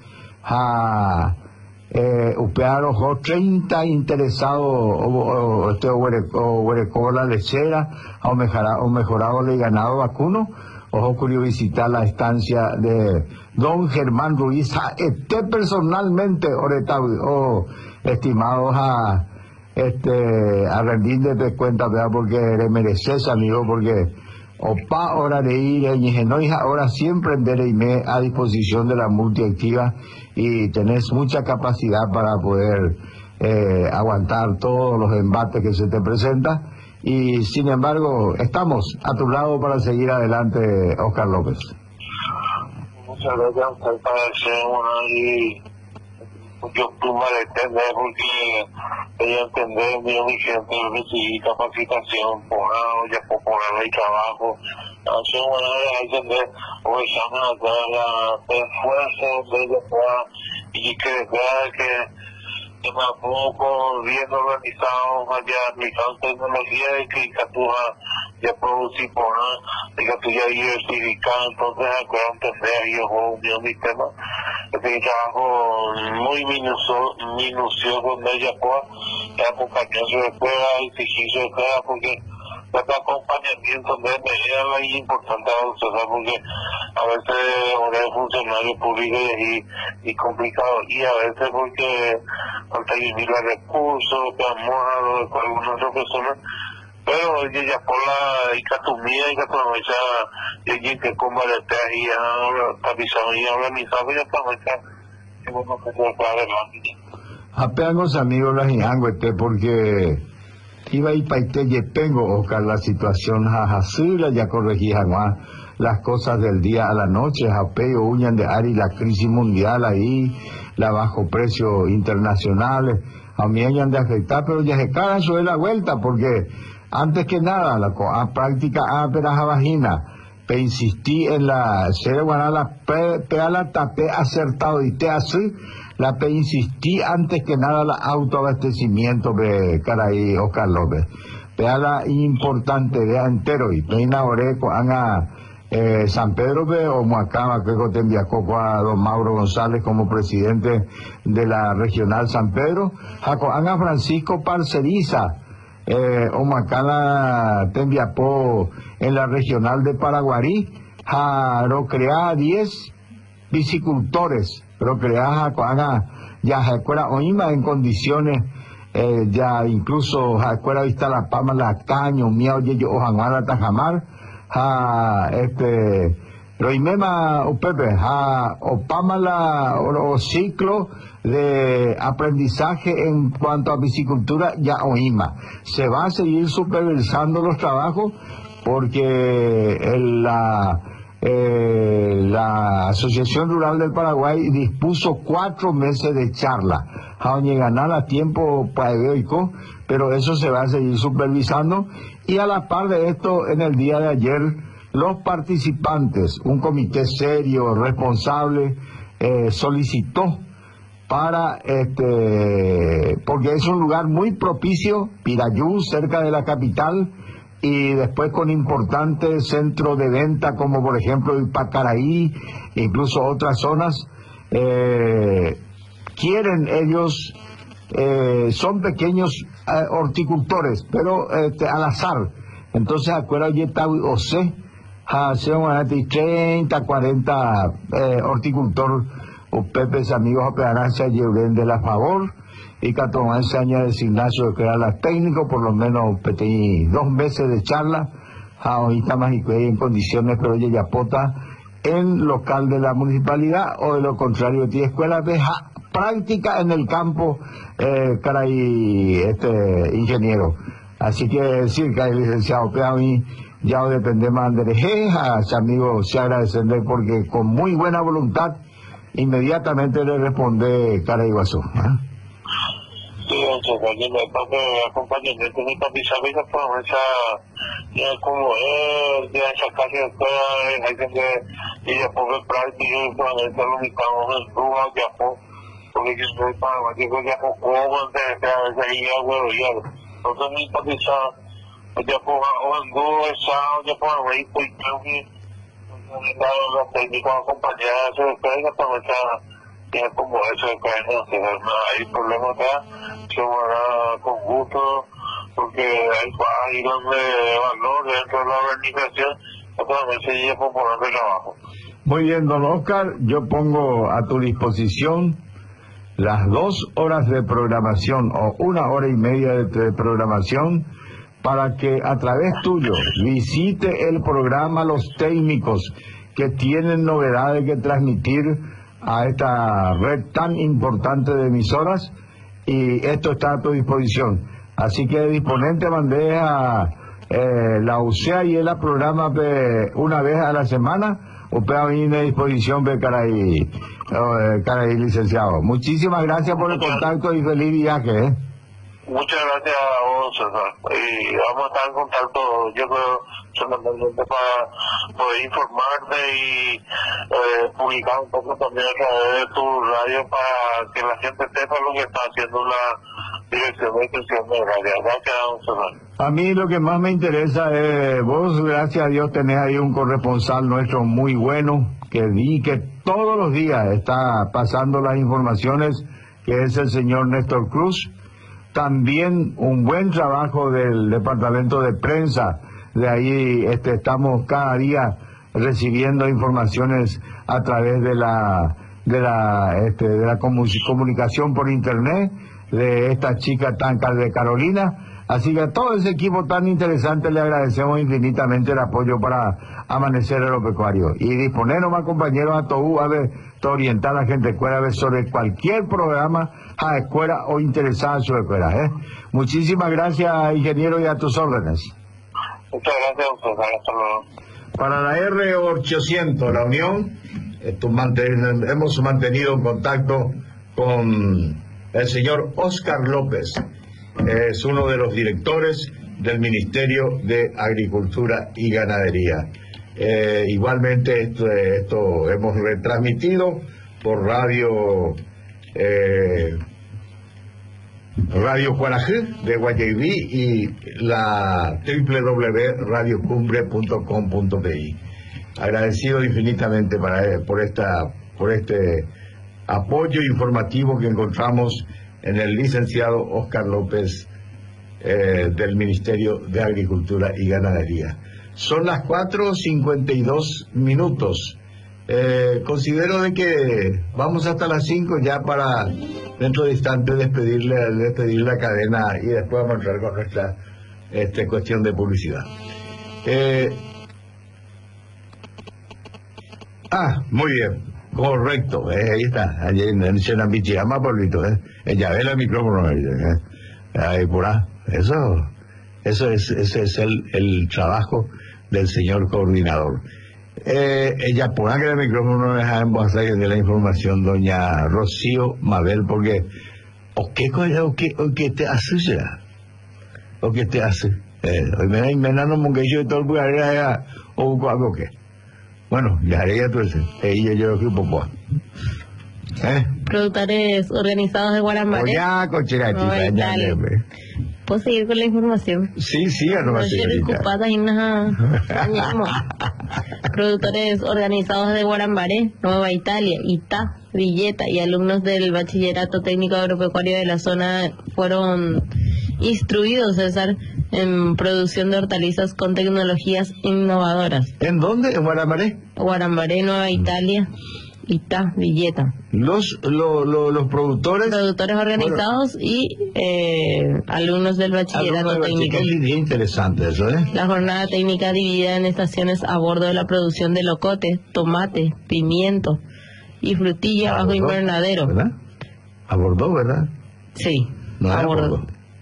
upear ojo 30 interesados o la lechera o mejorado le ganado vacuno. Ojo curioso visitar la estancia de don Germán Ruiz, personalmente, estimados a rendir de cuenta, ¿verdad? Porque le mereces, amigo, porque opa hora de ir, ahora siempre en a disposición de la multiactiva y tenés mucha capacidad para poder aguantar todos los embates que se te presentan. Y sin embargo, estamos a tu lado para seguir adelante, Oscar López. Muchas gracias, y yo tuve que entender porque ella entender mi gente recibí capacitación por ya por el trabajo, hace una vez a entender o examen a dar el esfuerzo de ella y que vea que que me poco bien organizado, ya aplicando tecnología y que Catuja ya producir por de Catuja diversificada, entonces acuerdo entender yo un sistema este trabajo muy minucioso de ella pues acompañar su escuela, exigir su escuela porque este acompañamiento de medida es importante porque a veces es funcionario público y complicado y a veces porque falta vivir los recursos que amor con algunas otras personas pero ella por la icatumía y que como de y tapizado y organizado ya está bueno que se va adelante apenas amigos las inanguete porque iba y paite yepengo Oscar la situación jajasila ya corregí jamás las cosas del día a la noche japeo uñan de ari la crisis mundial ahí la bajo precio internacionales a mí hayan de afectar pero ya se cagan sobre la vuelta porque antes que nada la práctica ápera vagina pe insistí en la ser la la tapé acertado y te así la pe insistí antes que nada la autoabastecimiento de caray Oscar López pea la importante de entero y peina oreco anga San Pedro o Muacama que te enviacó a don Mauro González como presidente de la regional San Pedro jaco anga Francisco Parceriza o Macana te enviapó en la regional de Paraguarí lo crea 10 piscicultores pero crea ya escuela oima en condiciones ya incluso escuela vista la pama la caño miao yeyo ojanguara tajamar roimema upepe opama o ciclo de aprendizaje en cuanto a piscicultura ya oima se va a seguir supervisando los trabajos porque la Asociación Rural del Paraguay dispuso 4 meses de charla a ganar a tiempo paegoico pero eso se va a seguir supervisando y a la par de esto en el día de ayer los participantes un comité serio responsable solicitó para porque es un lugar muy propicio Pirayú cerca de la capital y después con importantes centros de venta como por ejemplo el Pacaraí incluso otras zonas quieren ellos son pequeños horticultores pero al azar entonces acuérdate o sé hace 30, 40 horticultor o pepes amigos operancia lleven de la favor y que tomar ese año de Ignacio que era la técnico por lo menos 2 meses de charla ahorita más y en condiciones pero ella yapota en local de la municipalidad o de lo contrario tiene escuela de práctica en el campo caray ingeniero así que decir que el licenciado Peami ya depende más de ese amigo se agradecerle porque con muy buena voluntad inmediatamente le responde Caray Guasú sí, entonces me parte de acompañamiento de tapizable y la promesa como ya esa casi hay que y después de práctica y promesa lo ubicamos en Cuba porque yo soy para que yo ya poco antes de a veces ahí agüero y algo entonces mi tapizada ya por o esa ya por ahí pues que los técnicos acompañados se despegan para esa como eso que no hay problema acá se hará con gusto porque hay donde valor dentro de la organización otra se lleva por poner de trabajo. Muy bien don Oscar, yo pongo a tu disposición las 2 horas de programación o 1 hora y media de programación para que a través tuyo visite el programa los técnicos que tienen novedades que transmitir a esta red tan importante de emisoras y esto está a tu disposición. Así que disponente mandé a la UCEA y el programa una vez a la semana o pueda venir a disposición de caray licenciado. Muchísimas gracias por el contacto y feliz viaje. Muchas gracias a vos, César. Y vamos a estar en contacto, yo creo, semanalmente para poder informarte y publicar un poco también a través de tu radio para que la gente sepa lo que está haciendo la Dirección de Extensión de Radio. Gracias, César. A mí lo que más me interesa es, vos, gracias a Dios, tenés ahí un corresponsal nuestro muy bueno, que todos los días está pasando las informaciones, que es el señor Néstor Cruz. También un buen trabajo del departamento de prensa. De ahí estamos cada día recibiendo informaciones a través de la comunicación por internet de esta chica de Carolina. Así que a todo ese equipo tan interesante le agradecemos infinitamente el apoyo para Amanecer Agropecuario. Y disponer nomás, compañeros, a todo a ver, orientar a la gente escuela sobre cualquier programa a escuela o interesada en su escuela. Muchísimas gracias, ingeniero, y a tus órdenes. Muchas gracias, César. Hasta luego. Para la R800, la Unión, hemos mantenido un contacto con el señor Óscar López. Es uno de los directores del Ministerio de Agricultura y Ganadería. Igualmente esto hemos retransmitido por Radio Cuarajú de Guayaquil y la www.radiocumbre.com.pi. Agradecido infinitamente por este apoyo informativo que encontramos en el licenciado Óscar López del Ministerio de Agricultura y Ganadería. Son las 4:52. Considero de que vamos hasta las 5 ya para dentro de instantes despedir la cadena y después vamos a entrar con nuestra cuestión de publicidad. Muy bien, correcto, ahí está, allí en Xenambichirama, Pablito, ella ve el micrófono, ahí por ahí, ese es el trabajo del señor coordinador. Ella por ahí que el micrófono no deja en voz de la información, doña Rocío Mabel, porque o qué te hace ya, o qué te hace, hoy me no mongueyo y todo el lugar o algo que. Bueno, ya haré ya todo eso. Ella yo creo que Productores organizados de Guarambaré. ¿Puedo seguir con la información? Sí, nomás. Productores organizados de Guarambaré, Nueva Italia, Itá, Villeta y alumnos del Bachillerato Técnico Agropecuario de la zona fueron instruidos, César, en producción de hortalizas con tecnologías innovadoras. ¿En dónde? ¿En Guarambaré? Guarambaré, Nueva Italia, Itá, Villeta. Los productores organizados, bueno, y alumnos del bachillerato técnico. Es interesante eso, La jornada técnica dividida en estaciones a bordo de la producción de locote, tomate, pimiento y frutilla bajo invernadero. ¿Verdad? Abordó, ¿verdad? Sí, abordó.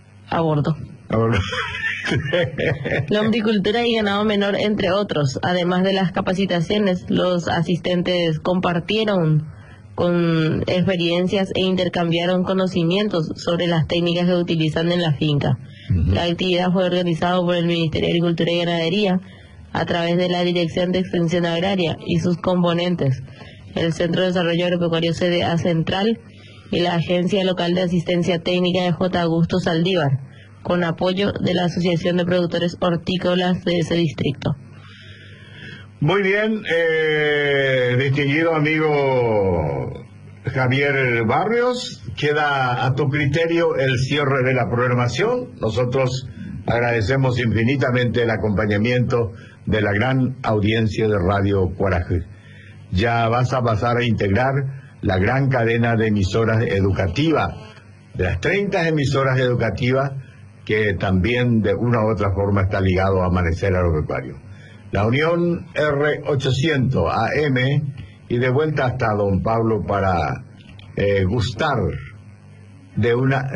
Lombricultura y ganado menor, entre otros. Además de las capacitaciones, los asistentes compartieron con experiencias e intercambiaron conocimientos sobre las técnicas que utilizan en la finca. La actividad fue organizada por el Ministerio de Agricultura y Ganadería a través de la Dirección de Extensión Agraria y sus componentes, el Centro de Desarrollo Agropecuario CDA Central y la Agencia Local de Asistencia Técnica de J. Augusto Saldívar, con apoyo de la Asociación de Productores Hortícolas de ese distrito. Muy bien, distinguido amigo Javier Barrios, queda a tu criterio el cierre de la programación. Nosotros agradecemos infinitamente el acompañamiento de la gran audiencia de Radio Cuarajú. Ya vas a pasar a integrar la gran cadena de emisoras educativas, de las 30 emisoras educativas que también de una u otra forma está ligado a Amanecer Agropecuario. La Unión R800 AM y de vuelta hasta Don Pablo para gustar de una...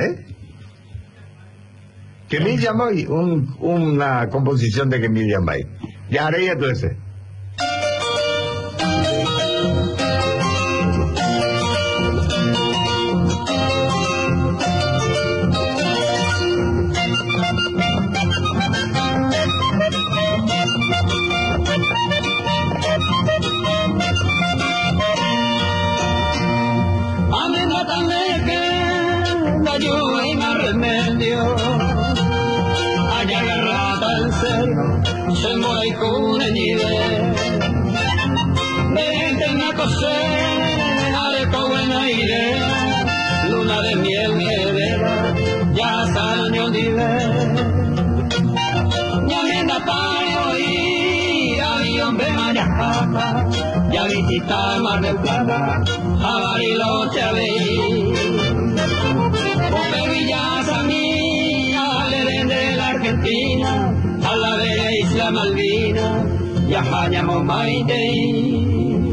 que me llamó una composición de que me llamó. Ya haré ya todo ese. se muere con el nivel. Vente una cosa, haré buena idea, luna de miel nevera, ya salió un nivel. Ya me da para hoy, avión de Mayajapa, ya visita Mar del Plata, a Bariloche a ver. Villas a mí, de la Argentina, a la de la Isla Malvina, ya hallamos Maite.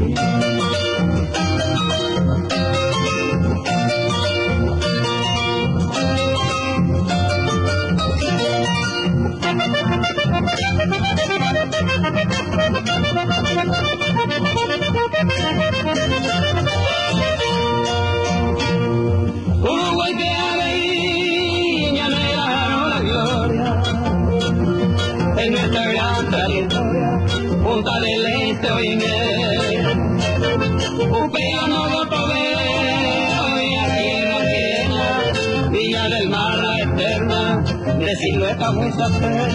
Uruguay te aveña, me ganó la gloria en nuestra gran trayectoria, Punta del Este hoy en él. Un peano lo veo y a tierra quena, Villa del Mar la eterna, de silueta muy safé.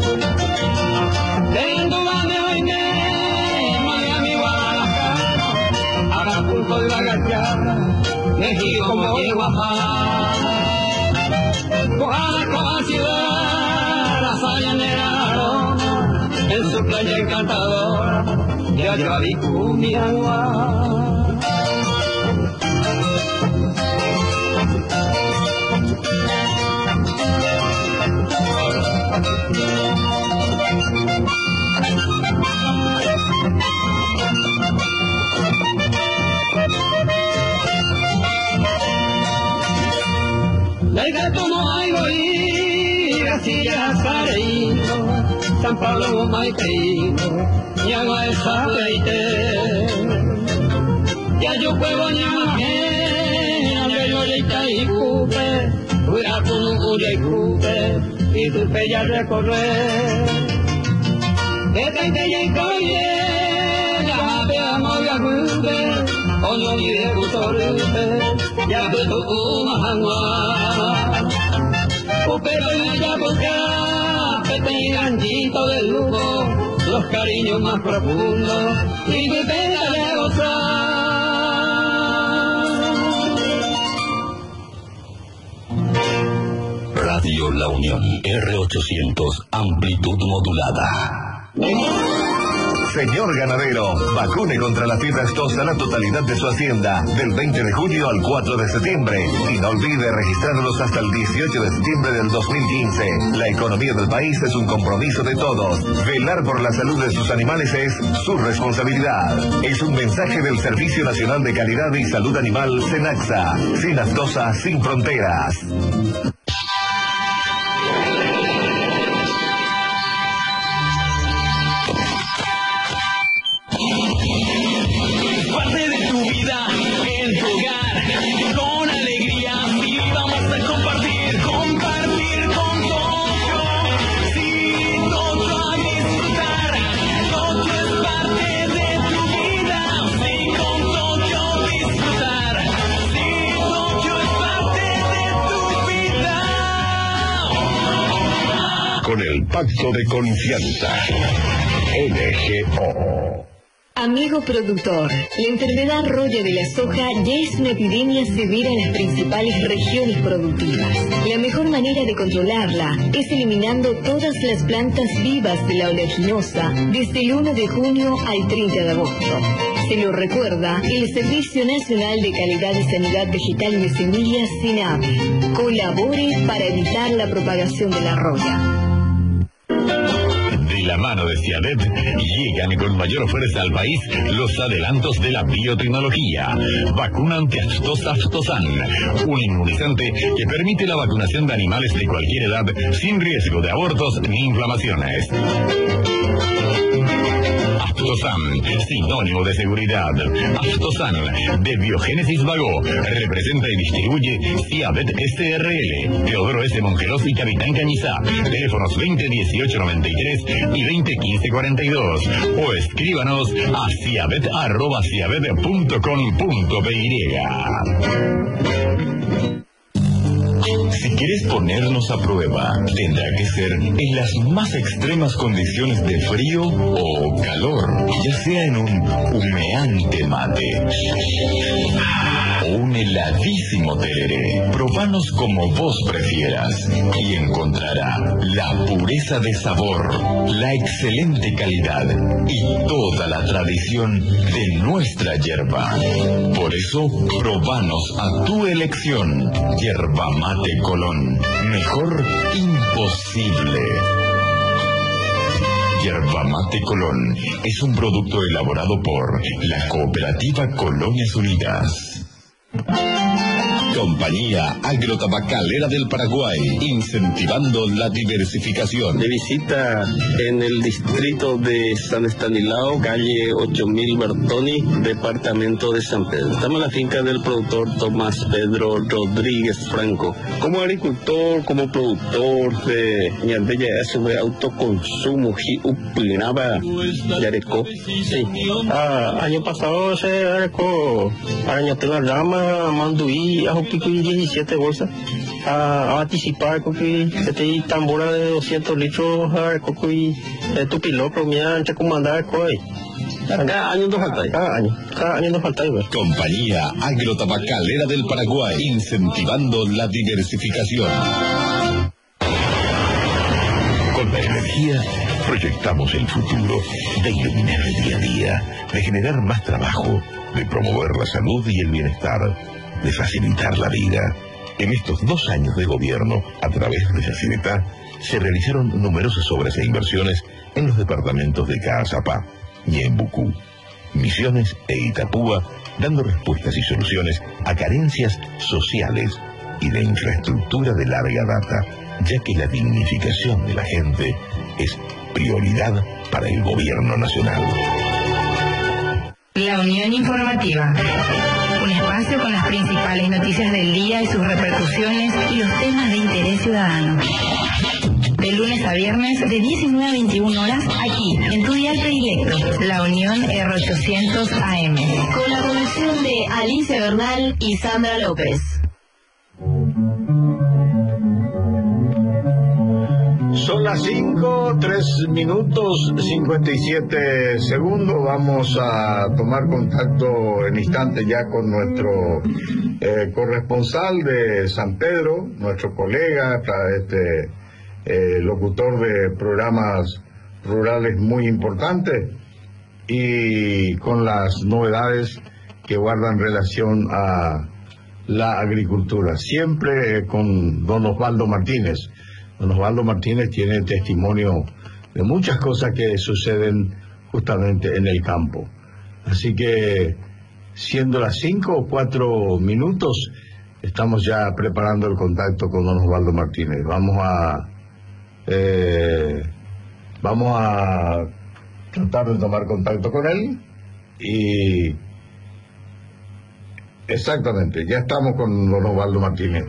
Tengo mame hoy en Miami, Guadalajara, Acapulco y Bagallanes, México como Guajajara, Oaxaca ciudad, la sayanera aroma, en su playa encantadora, ya yo vi mi agua. El gato no hay bolívar, si ya Sareíno, San Pablo Maipeíno, Ñagua el Sabeite. Ya yo puedo ñamajena, yo leita y cupe, huira tu y cupe, y tu bella recorrer. Desde que ya encoye, ya veamos ya cupe, Oño y de Gutorpe, ya de tu majangua. Pero y ya busca, pete ganchito del lujo, los cariños más profundos, y mi pena de gozar. Radio La Unión, R800, amplitud modulada. Señor ganadero, vacune contra la fiebre aftosa la totalidad de su hacienda del 20 de julio al 4 de septiembre. Y no olvide registrarlos hasta el 18 de septiembre del 2015. La economía del país es un compromiso de todos. Velar por la salud de sus animales es su responsabilidad. Es un mensaje del Servicio Nacional de Calidad y Salud Animal, SENAXA. Sin aftosa, sin fronteras. Con el pacto de confianza. NGO. Amigo productor, la enfermedad roya de la soja ya es una epidemia severa en las principales regiones productivas. La mejor manera de controlarla es eliminando todas las plantas vivas de la oleaginosa desde el 1 de junio al 30 de agosto. Se lo recuerda el Servicio Nacional de Calidad y Sanidad Vegetal y de Semillas, SENAVE. Colabore para evitar la propagación de la roya. De la mano de Ciavet, llegan con mayor fuerza al país los adelantos de la biotecnología. Vacuna antiaftosa Aftosan, un inmunizante que permite la vacunación de animales de cualquier edad sin riesgo de abortos ni inflamaciones. Aftosan, sinónimo de seguridad. Aftosan, de Biogénesis Vago, representa y distribuye Ciavet SRL, Teodoro S. Mongeros y Capitán Cañizá. Teléfonos 201893 y 201542. O escríbanos a ciavet@ciavet.com.py. Si quieres ponernos a prueba, tendrá que ser en las más extremas condiciones de frío o calor, ya sea en un humeante mate o un heladísimo tereré. Probanos como vos prefieras y encontrará la pureza de sabor, la excelente calidad y toda la tradición de nuestra yerba. Por eso, probanos a tu elección. Yerba Mate Colón. Mejor imposible. Yerba Mate Colón es un producto elaborado por la Cooperativa Colonias Unidas. Compañía Agrotabacalera del Paraguay, incentivando la diversificación. De visita en el distrito de San Estanislao, calle 8000 Bertoni, departamento de San Pedro. Estamos en la finca del productor Tomás Pedro Rodríguez Franco. Como agricultor, como productor de ñandella de autoconsumo, upinaba yareco. Sí. Año pasado se arecó arañatela rama, manduí, pico y 17 bolsas a anticipar que este tambora de 200 litros a cocuy tu piloto mira entre comandar coi cada año nos falta cada año nos falta. Compañía Agrotabacalera del Paraguay, incentivando la diversificación. Con la energía proyectamos el futuro de iluminar el día a día, de generar más trabajo, de promover la salud y el bienestar, de facilitar la vida. En estos 2 años de gobierno, a través de Yacyretá, se realizaron numerosas obras e inversiones en los departamentos de Caazapá, Ñembucú, Misiones e Itapúa, dando respuestas y soluciones a carencias sociales y de infraestructura de larga data, ya que la dignificación de la gente es prioridad para el gobierno nacional. La Unión Informativa. Un espacio con las principales noticias del día y sus repercusiones y los temas de interés ciudadano. De lunes a viernes, de 19 a 21 horas, aquí, en tu dial predilecto, La Unión R800 AM. Con la conducción de Alicia Bernal y Sandra López. Son las 5, 3 minutos 57 segundos. Vamos a tomar contacto en instantes ya con nuestro corresponsal de San Pedro, nuestro colega, locutor de programas rurales muy importantes y con las novedades que guardan relación a la agricultura. Siempre con don Osvaldo Martínez. Don Osvaldo Martínez tiene testimonio de muchas cosas que suceden justamente en el campo. Así que, siendo las 5 o 4 minutos, estamos ya preparando el contacto con don Osvaldo Martínez. Vamos a tratar de tomar contacto con él y... Exactamente, ya estamos con don Osvaldo Martínez.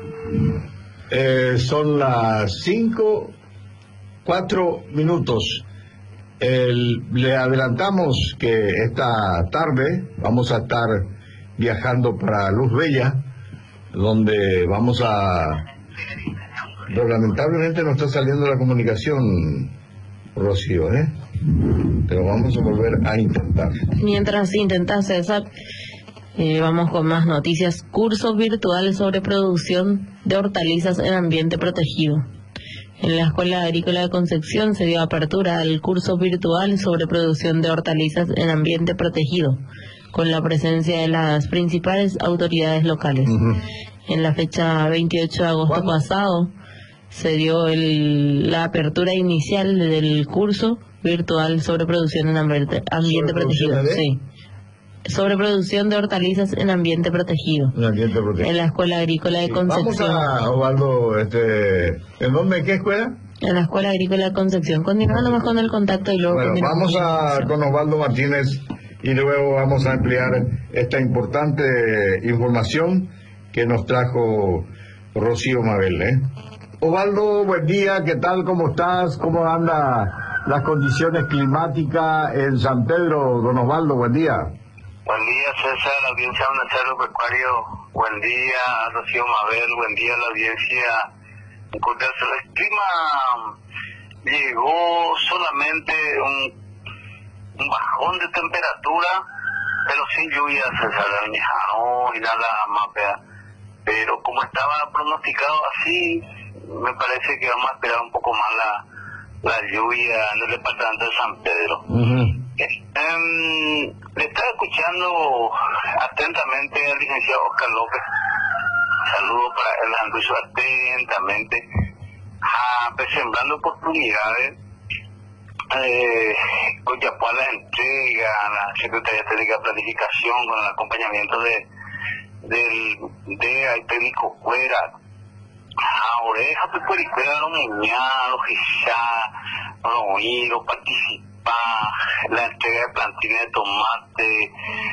Son las 5, 4 minutos. Le adelantamos que esta tarde vamos a estar viajando para Luz Bella, donde vamos a... Pero lamentablemente no está saliendo la comunicación, Rocío, pero vamos a volver a intentar. Mientras intentas, César, vamos con más noticias. Curso virtual sobre producción de hortalizas en ambiente protegido. En la Escuela Agrícola de Concepción se dio apertura al curso virtual sobre producción de hortalizas en ambiente protegido, con la presencia de las principales autoridades locales. En la fecha 28 de agosto pasado se dio la apertura inicial del curso virtual sobre producción en ambiente protegido. Sí. Sobre producción de hortalizas en ambiente protegido. En la Escuela Agrícola de Concepción. Vamos a, Osvaldo, ¿en dónde? ¿Qué escuela? En la Escuela Agrícola de Concepción. Continuando más con el contacto y luego... Bueno, vamos con Osvaldo Martínez y luego vamos a ampliar esta importante información que nos trajo Rocío Mabel. Osvaldo, buen día, ¿qué tal? ¿Cómo estás? ¿Cómo andan las condiciones climáticas en San Pedro? Don Osvaldo, buen día. Buen día, César, la audiencia Amanecer Agropecuario. Buen día, Rocío Mabel. Buen día, la audiencia. El clima llegó solamente un bajón de temperatura, pero sin lluvia, César, no, y nada más, pero como estaba pronosticado así, me parece que vamos a esperar un poco más la lluvia en el departamento de San Pedro. Le estaba escuchando atentamente al licenciado Oscar López. Saludos para él, Andrés, atentamente, sembrando oportunidades. Coyapó a la entrega, a la Secretaría Técnica de Planificación, con el acompañamiento del técnico Cuera. Oreja, pues por Cuera, los meñados, los oídos, participar, la entrega de plantines de tomate,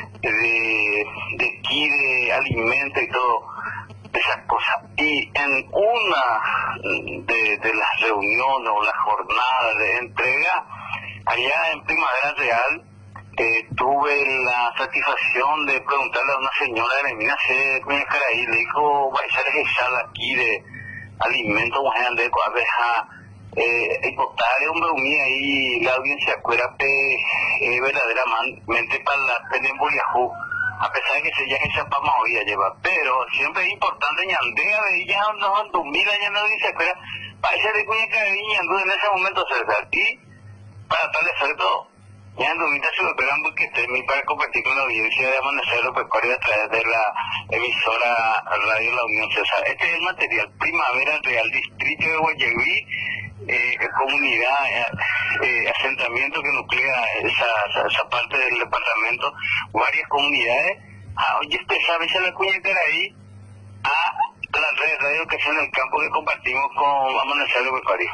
de alimentos y todo, esas cosas. Y en una de las reuniones o las jornadas de entrega, allá en Primavera Real, tuve la satisfacción de preguntarle a una señora de Mina Caraí, le dijo, vais a regresar aquí de alimentos, mujer de abeja, hipotaria, un reumí ahí, la audiencia Cuera, verdaderamente para la Penemboliajú, a pesar de que se llama esa pama hoy a llevar, pero siempre es importante ñandea de ella, no mira ya no dice Cuera, parece de cuña cariño, en ese momento se y para tal efecto, ya en 2000 se me pegan porque para compartir con la audiencia de Amanecer Agropecuario a través de la emisora Radio La Unión César. Este es el material Primavera Real, distrito de Guayaquil, comunidad, asentamiento que nuclea esa parte del departamento, varias comunidades. Oye, usted sabe, se la cuña ahí a la red de educación del campo que compartimos con Amanecer Agropecuario.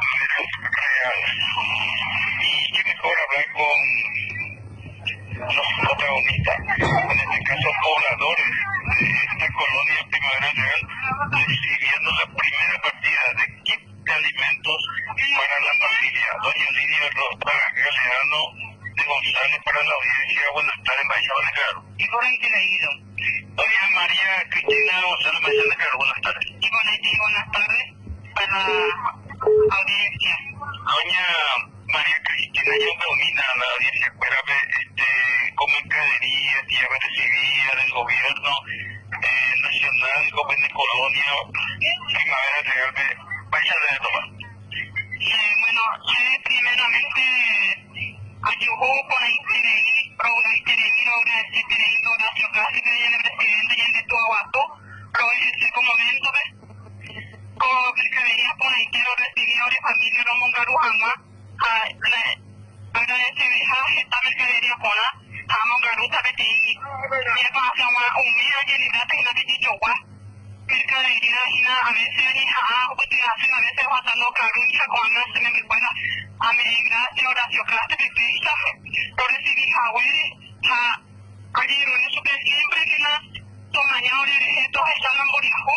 Y qué mejor hablar con los protagonistas, en este caso pobladores de esta colonia Primavera Real, recibiendo la primera partida de kit de alimentos para la familia. Doña Lidia Rosa Galeano de González para la audiencia. Buenas tardes, Maizal de Claro. ¿Y por ahí te leído? Doña María Cristina González Maizal de Claro, buenas tardes. Y buenas tardes para la audiencia. Doña María Cristina ya domina la audiencia Cuera, como mercadería que ya recibía del gobierno nacional, gobierno de colonia, Primavera Real de Paisal de Tomás. Bueno, primeramente ayudó con la Horacio Casi, que es el presidente y el de Tuabato, pero en ese momento, con mercadería con la entero recibidor de familia Ramón Garujama, agradece esta mercadería con la Ramón Garuta que tiene un mes que le da una petición mercadería y a veces utilización a veces pasando carucha con la se me recuerda a mi gracia Horacio Castro que pisa lo recibí ayer en eso que siempre que la tomaña de estos están en Boriajú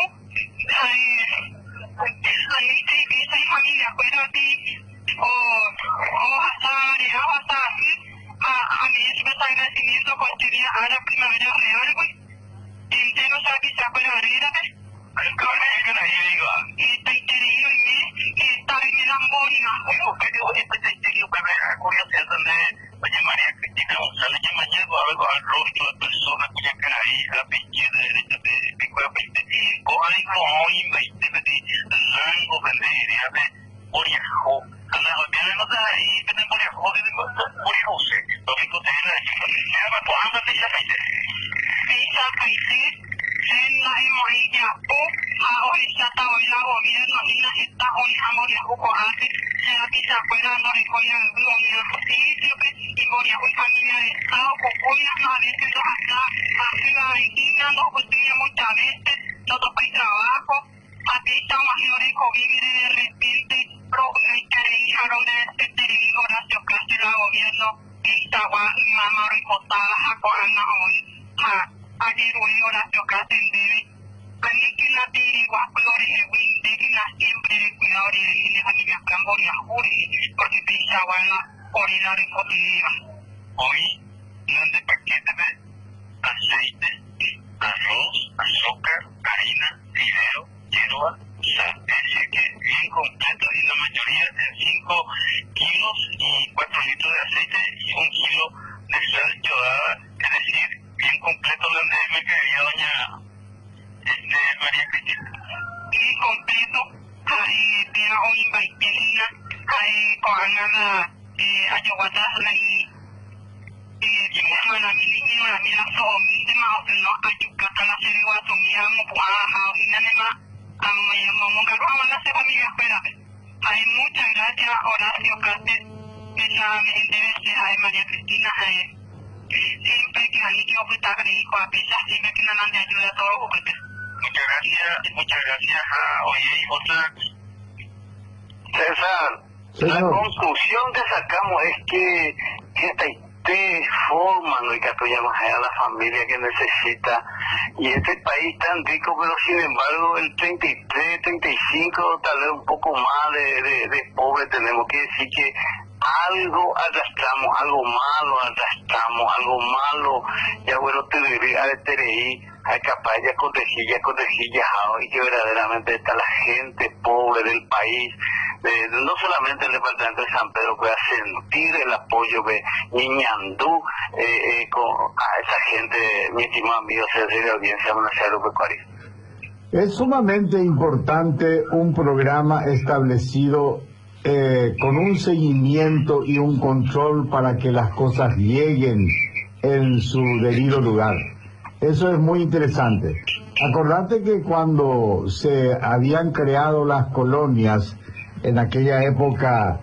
ahí te pisa y familia fuera ti o hasta así a mí es un agradecimiento con sería a la Primavera Real güey gente no sabe que se acuerda de aceite, arroz, azúcar, harina, fideo, hierba, sal. Es decir, que bien completo y la mayoría en 5 kilos y 4 litros de aceite y 1 kilo de sal yodada. Es decir, bien completo la mercadería, doña María Cristina. Y completo, ahí tiene un invertirina, ahí cojan a la ayahuasca, mana mini mana mira so mi ma no ayuka kana se wa to mi amo ha inane ma amo ka mana se va mi espera. Hay muchas gracias Horacio Cate que me interesa a María Cristina siempre que hay que ocultar rico a pesar siempre que no de ayuda a todo porque muchas gracias a oye otra César. La conclusión que sacamos es que esta forman y que apoyamos a la familia que necesita y este país tan rico, pero sin embargo el 33, 35 tal vez un poco más de pobre tenemos que decir que algo arrastramos, algo malo arrastramos, algo malo ya bueno te diría de Tereí hay capaz ya corregir y que verdaderamente está la gente pobre del país no solamente el departamento de San Pedro pueda sentir el apoyo de Ñandú a esa gente, mi estimado amigo de la audiencia agropecuaria. Es sumamente importante un programa establecido con un seguimiento y un control para que las cosas lleguen en su debido lugar. Eso es muy interesante. Acordate que cuando se habían creado las colonias en aquella época,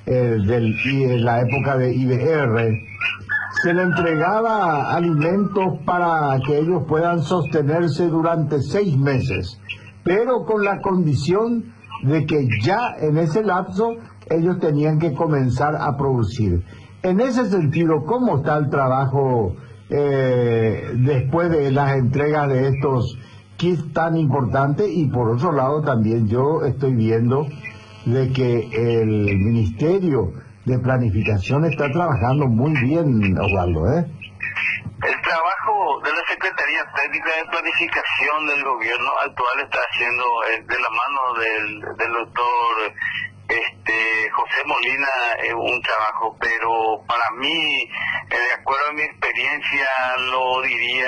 la época de IBR, se le entregaba alimentos para que ellos puedan sostenerse durante 6 meses, pero con la condición de que ya en ese lapso ellos tenían que comenzar a producir. En ese sentido, ¿cómo está el trabajo después de las entregas de estos kits tan importantes? Y por otro lado también yo estoy viendo de que el Ministerio de Planificación está trabajando muy bien, Osvaldo, El trabajo de la Secretaría Técnica de Planificación del gobierno actual está haciendo de la mano del doctor José Molina un trabajo, pero para mí, de acuerdo a mi experiencia, lo diría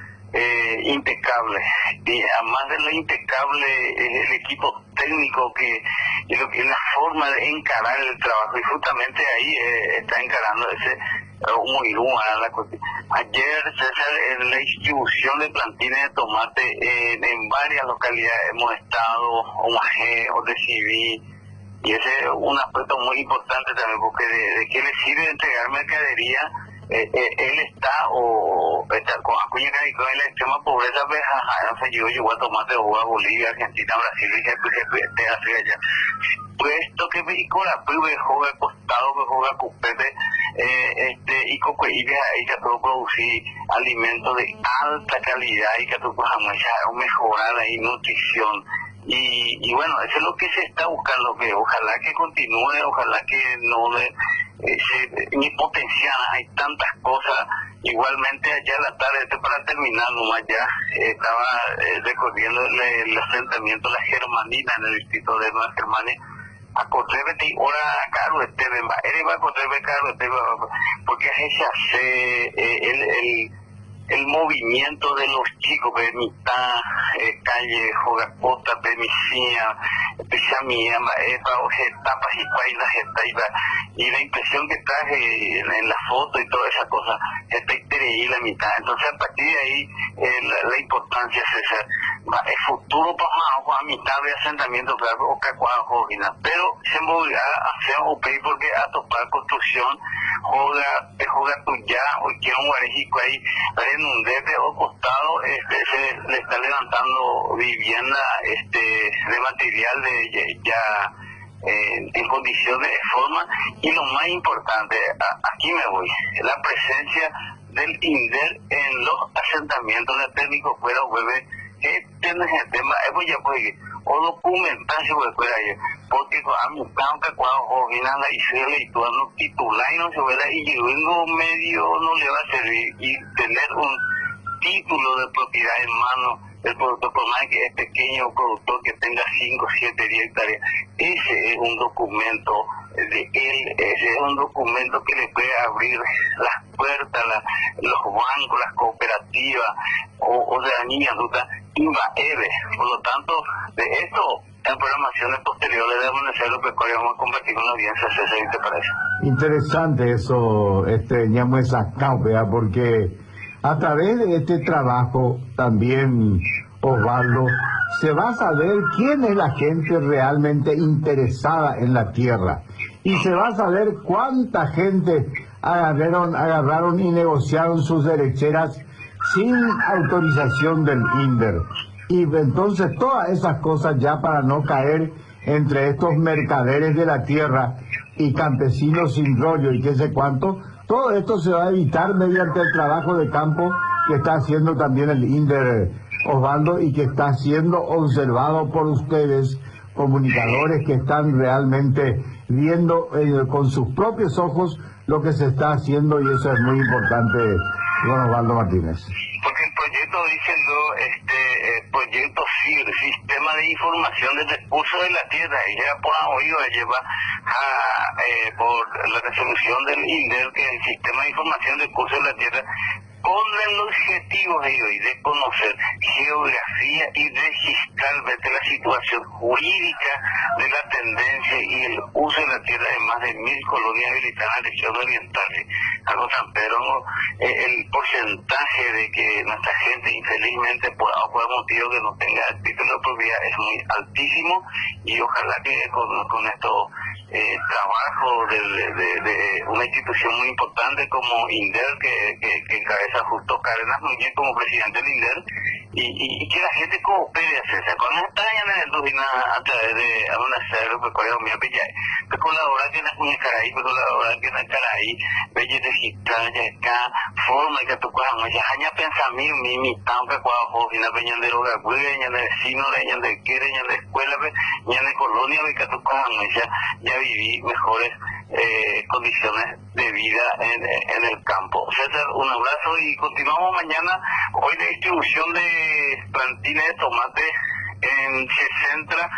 impecable, y además de lo impecable es el equipo técnico y lo que es la forma de encarar el trabajo, y justamente ahí está encarando ese muy la cuestión. Ayer, César, en la distribución de plantines de tomate en varias localidades hemos estado, Omagé, Odecibí, y ese es un aspecto muy importante también, porque de qué le sirve entregar mercadería. Él está con Acuña Canicó en la extrema pobreza, llegó a tomate de Bolivia, Argentina, Brasil, y allá. Puesto que México juega costado, que juega cupete, y cocoíbe ahí que todo producir alimentos de alta calidad y que todo mejorar ahí nutrición. Y bueno, eso es lo que se está buscando, que ojalá que continúe, ojalá que no ni potencial, hay tantas cosas. Igualmente allá en la tarde, para terminar nomás ya, estaba recorriendo el asentamiento La Germanina en el distrito de Nueva Germania. A Cotrebe ahora caro va a Cotrebe caro porque es el movimiento de los chicos de mitad calle Jogacota, Bemicía, Pichamía, Tapas y Cuayla, y la impresión que traje en la foto y toda esa cosa, está y la mitad. Entonces a partir de ahí la importancia es esa, el futuro para a mitad de asentamiento o cacuajo, pero se moverá a hacer un país porque a topar construcción juega tu ya o quiero un guarejico ahí en un debe o costado se le está levantando vivienda de material de ya en condiciones de forma, y lo más importante, aquí me voy, la presencia del INDER en los asentamientos de técnicos fuera web, este no es el tema, ya puede o documentarse porque a mi campo cuando final y se le no titular y no se verá y yo vengo medio no le va a servir, y tener título de propiedad en mano del productor, por más que es pequeño productor que tenga 5, 7, 10 hectáreas. Ese es un documento de él, ese es un documento que le puede abrir las puertas, los bancos, las cooperativas o de la niña adulta INVAEVE. Por lo tanto, de esto, en programaciones posteriores de Amanecer Agropecuario vamos a compartir con la audiencia, César, ¿te parece? Interesante eso, Ñamo Sacao, porque a través de este trabajo también, Osvaldo, se va a saber quién es la gente realmente interesada en la tierra y se va a saber cuánta gente agarraron y negociaron sus derecheras sin autorización del INDER. Y entonces todas esas cosas, ya para no caer entre estos mercaderes de la tierra y campesinos sin rollo y qué sé cuánto, todo esto se va a evitar mediante el trabajo de campo que está haciendo también el INDER, Osvaldo, y que está siendo observado por ustedes, comunicadores que están realmente viendo con sus propios ojos lo que se está haciendo, y eso es muy importante, don Osvaldo Martínez. Porque el proyecto dice proyecto CIR, Sistema de Información del Recurso de la Tierra, y ya por oído lleva por la resolución del INDER, que es el Sistema de Información del Recurso de la Tierra, con el objetivo de conocer geografía y registrar la situación jurídica de la tendencia y el uso de la tierra de más de 1.000 colonias habilitadas en la región oriental. Algo San Pedro, el porcentaje de que nuestra gente, infelizmente, por algún motivo que no tenga el título de propiedad es muy altísimo, y ojalá que con esto trabajo de una institución muy importante como INDER, que encabeza Justo Cárdenas muy bien como presidente del INDER, y que la gente coopere a César. Cuando están en el Dujina a través de Amanecer Agropecuario Mía Pillay, que colabora que en Cuñacaraí, que colabora que en Caraí, belle de Gitaya, acá, forma que tu cuaja, ya haña pensamiento, mi tan que cuaja, fina peña de roga, ña de vecino, ña de quiere, ña de escuela, ña de colonia, que tu cuaja, ya viví mejores condiciones de vida en el campo. César, un abrazo y continuamos mañana. Hoy la distribución de plantines de tomate se centra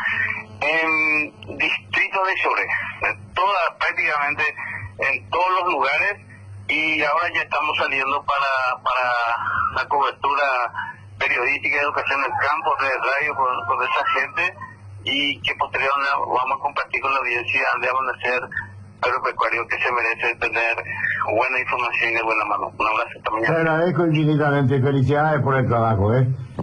en distrito de Choré, prácticamente en todos los lugares, y ahora ya estamos saliendo para la cobertura periodística de educación en el campo, de radio con esa gente, y que posteriormente vamos a compartir con la audiencia de Amanecer Agropecuario, que se merece tener buena información y de buena mano. Un abrazo esta mañana. Te agradezco infinitamente, felicidades por el trabajo.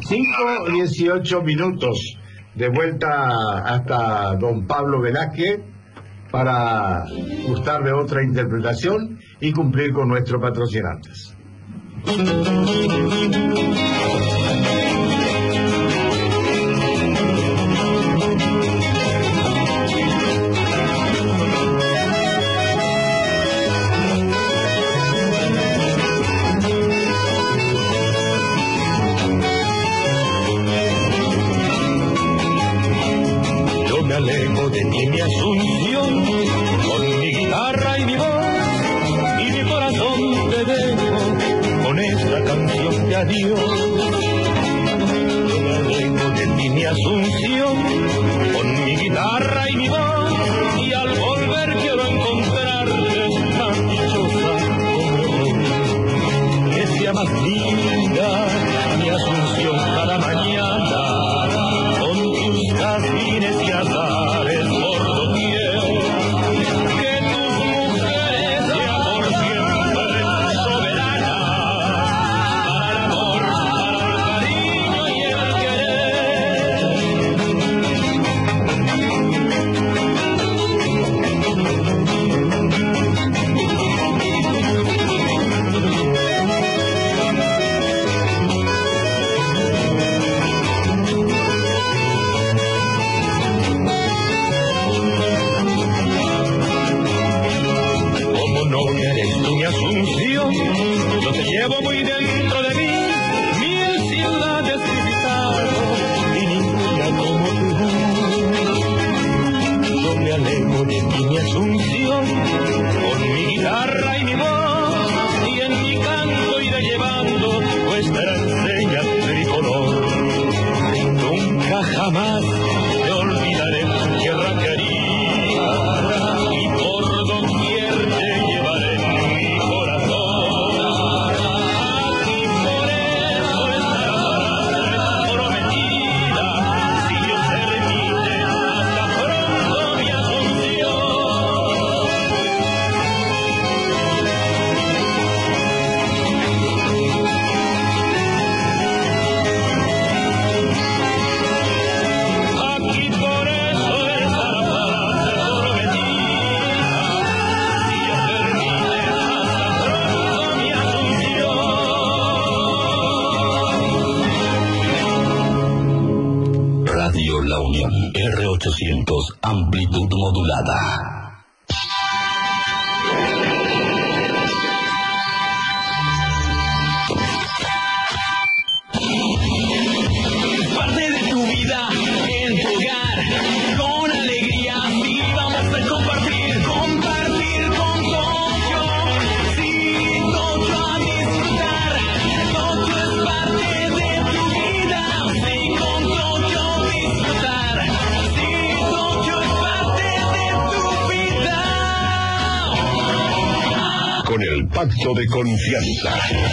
5:18 minutos, de vuelta hasta don Pablo Velázquez para gustar de otra interpretación y cumplir con nuestros patrocinantes. Alejo de ti mi Asunción, con mi guitarra y mi voz, y mi corazón te dejo con esta canción de adiós. Yo me alejo de ti mi Asunción, con mi guitarra y mi voz, y al volver quiero encontrarte tan dichosa como hoy. Que sea más linda mi Asunción cada mañana, con tus jardines y azares por doquier, que tus mujeres sean por siempre soberanas, para el amor, para el cariño y el Asunción, yo te llevo muy dentro de mí, 1000 ciudades visitado y ninguna como tú. Yo me alejo de ti, mi Asunción, con mi guitarra y mi voz, y en mi canto iré llevando tu esperanza R800 amplitud modulada. Parte de tu vida en tu hogar, con alegría sí vamos a compartir con Tokio. Sí, Tokio a disfrutar, Tokio es parte de tu vida. Sí, con Tokio disfrutar, sí, Tokio es parte de tu vida. Con el pacto de confianza,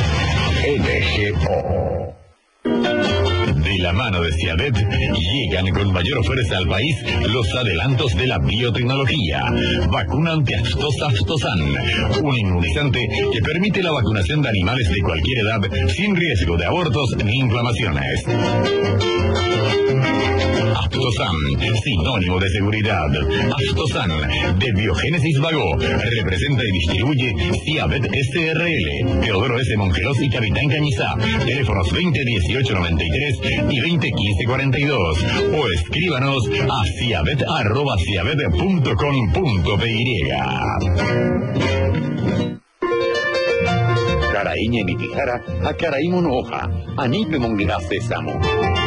NGO. De la mano de Ciavet llegan con mayor fuerza al país los adelantos de la biotecnología. Vacuna antiaftosa Aftosan, un inmunizante que permite la vacunación de animales de cualquier edad sin riesgo de abortos ni inflamaciones. Aftosan, sinónimo de seguridad. Aftosan, de Biogénesis Vago, representa y distribuye Ciavet SRL, Teodoro S. Mongelos y Capitán Cañizá. Teléfonos 201893 y 201542. O escríbanos a ciavet@ciavet.com.py. Caraíña ni tijara, a caraímono hoja, anipe monguera sésamo.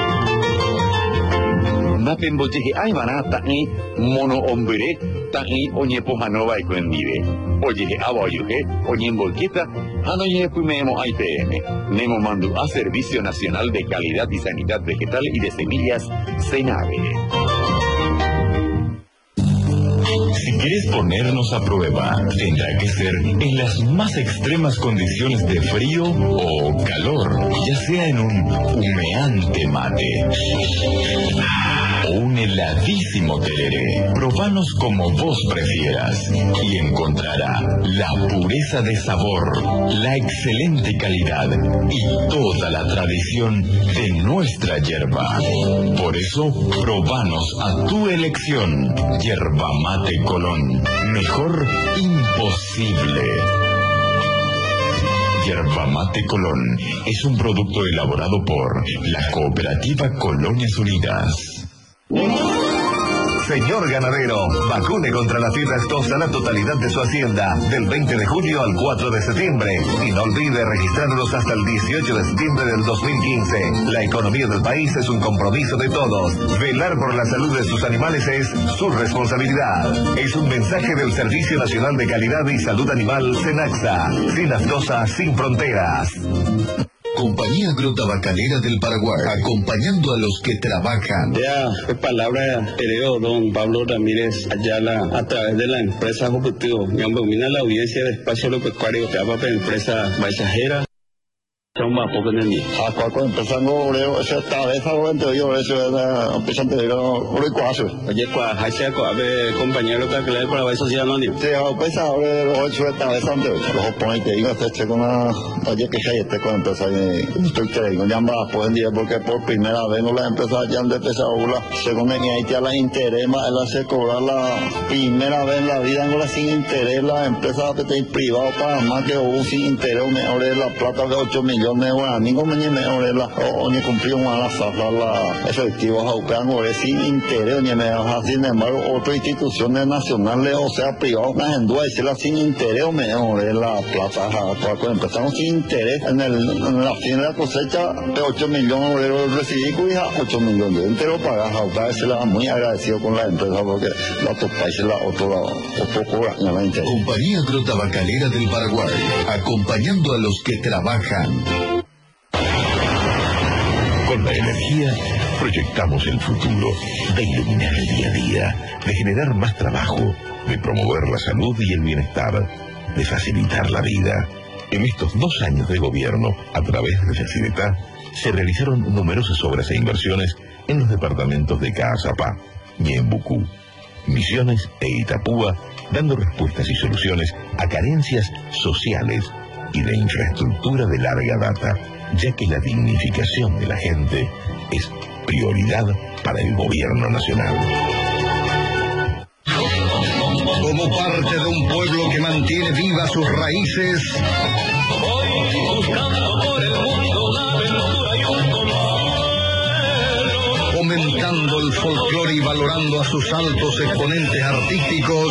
Napen bocheje aymana ta'i mono hombre ta'i oñepojanova ikuendive. Oyeje aboyuje, oñembolqueta, anoñepumemo IPM. Nemo mandu a Servicio Nacional de Calidad y Sanidad Vegetal y de Semillas, SENAVE. Si quieres ponernos a prueba, tendrá que ser en las más extremas condiciones de frío o calor, ya sea en un humeante mate o un heladísimo tereré. Probanos como vos prefieras y encontrará la pureza de sabor, la excelente calidad y toda la tradición de nuestra yerba. Por eso, probanos a tu elección. Yerba Mate Colón. Mejor imposible. Yerba Mate Colón es un producto elaborado por la Cooperativa Colonias Unidas. Señor ganadero, vacune contra la fiebre aftosa la totalidad de su hacienda del 20 de julio al 4 de septiembre y no olvide registrarlos hasta el 18 de septiembre del 2015. La economía del país es un compromiso de todos. Velar por la salud de sus animales es su responsabilidad. Es un mensaje del Servicio Nacional de Calidad y Salud Animal, SENAXA. Sin aftosa, sin fronteras. Compañía Agrotabacalera del Paraguay, acompañando a los que trabajan. Ya, es palabra heredó don Pablo Ramírez Ayala a través de la empresa Objetivo. Me domina la audiencia de Espacio Agropecuario, que habla de empresa paisajera. Cuando empezando obrero, esa vez algo entre yo, eso era empezando a obrero cuaso. Oye, hacia compañero que le para eso sí anónimo. Sí, pues ahora ocho esta vez antes, los ponen que digo, este con una, oye que hay este con empresa de estoy creyendo ya más pueden decir porque por primera vez no las empresas ya han empezado a según en Haití a las interés más él hace cobrar la primera vez en la vida no la sin interés la empresa de privado para más que hubo sin interés mejor la plata de 8 millones ni como ni mejor o ni cumplió la safra la efectivos aucan o sin interés ni mejor sin embargo otras instituciones nacionales o sea privadas en duda y la sin interés o mejor la plata cuando empezamos sin interés en la fin de la cosecha de 8 millones de euros recibí cuya 8 millones de entero pagas aucan se la muy agradecido con la empresa porque la otro país la otro Compañía Agrotabacalera del Paraguay, acompañando a los que trabajan. Con la energía proyectamos el futuro de iluminar el día a día, de generar más trabajo, de promover la salud y el bienestar, de facilitar la vida. En estos 2 años de gobierno, a través de Facilita, se realizaron numerosas obras e inversiones en los departamentos de Caazapá, Ñembucú, Misiones e Itapúa, dando respuestas y soluciones a carencias sociales y de infraestructura de larga data, ya que la dignificación de la gente es prioridad para el gobierno nacional. Como parte de un pueblo que mantiene vivas sus raíces, fomentando el folclore y valorando a sus altos exponentes artísticos.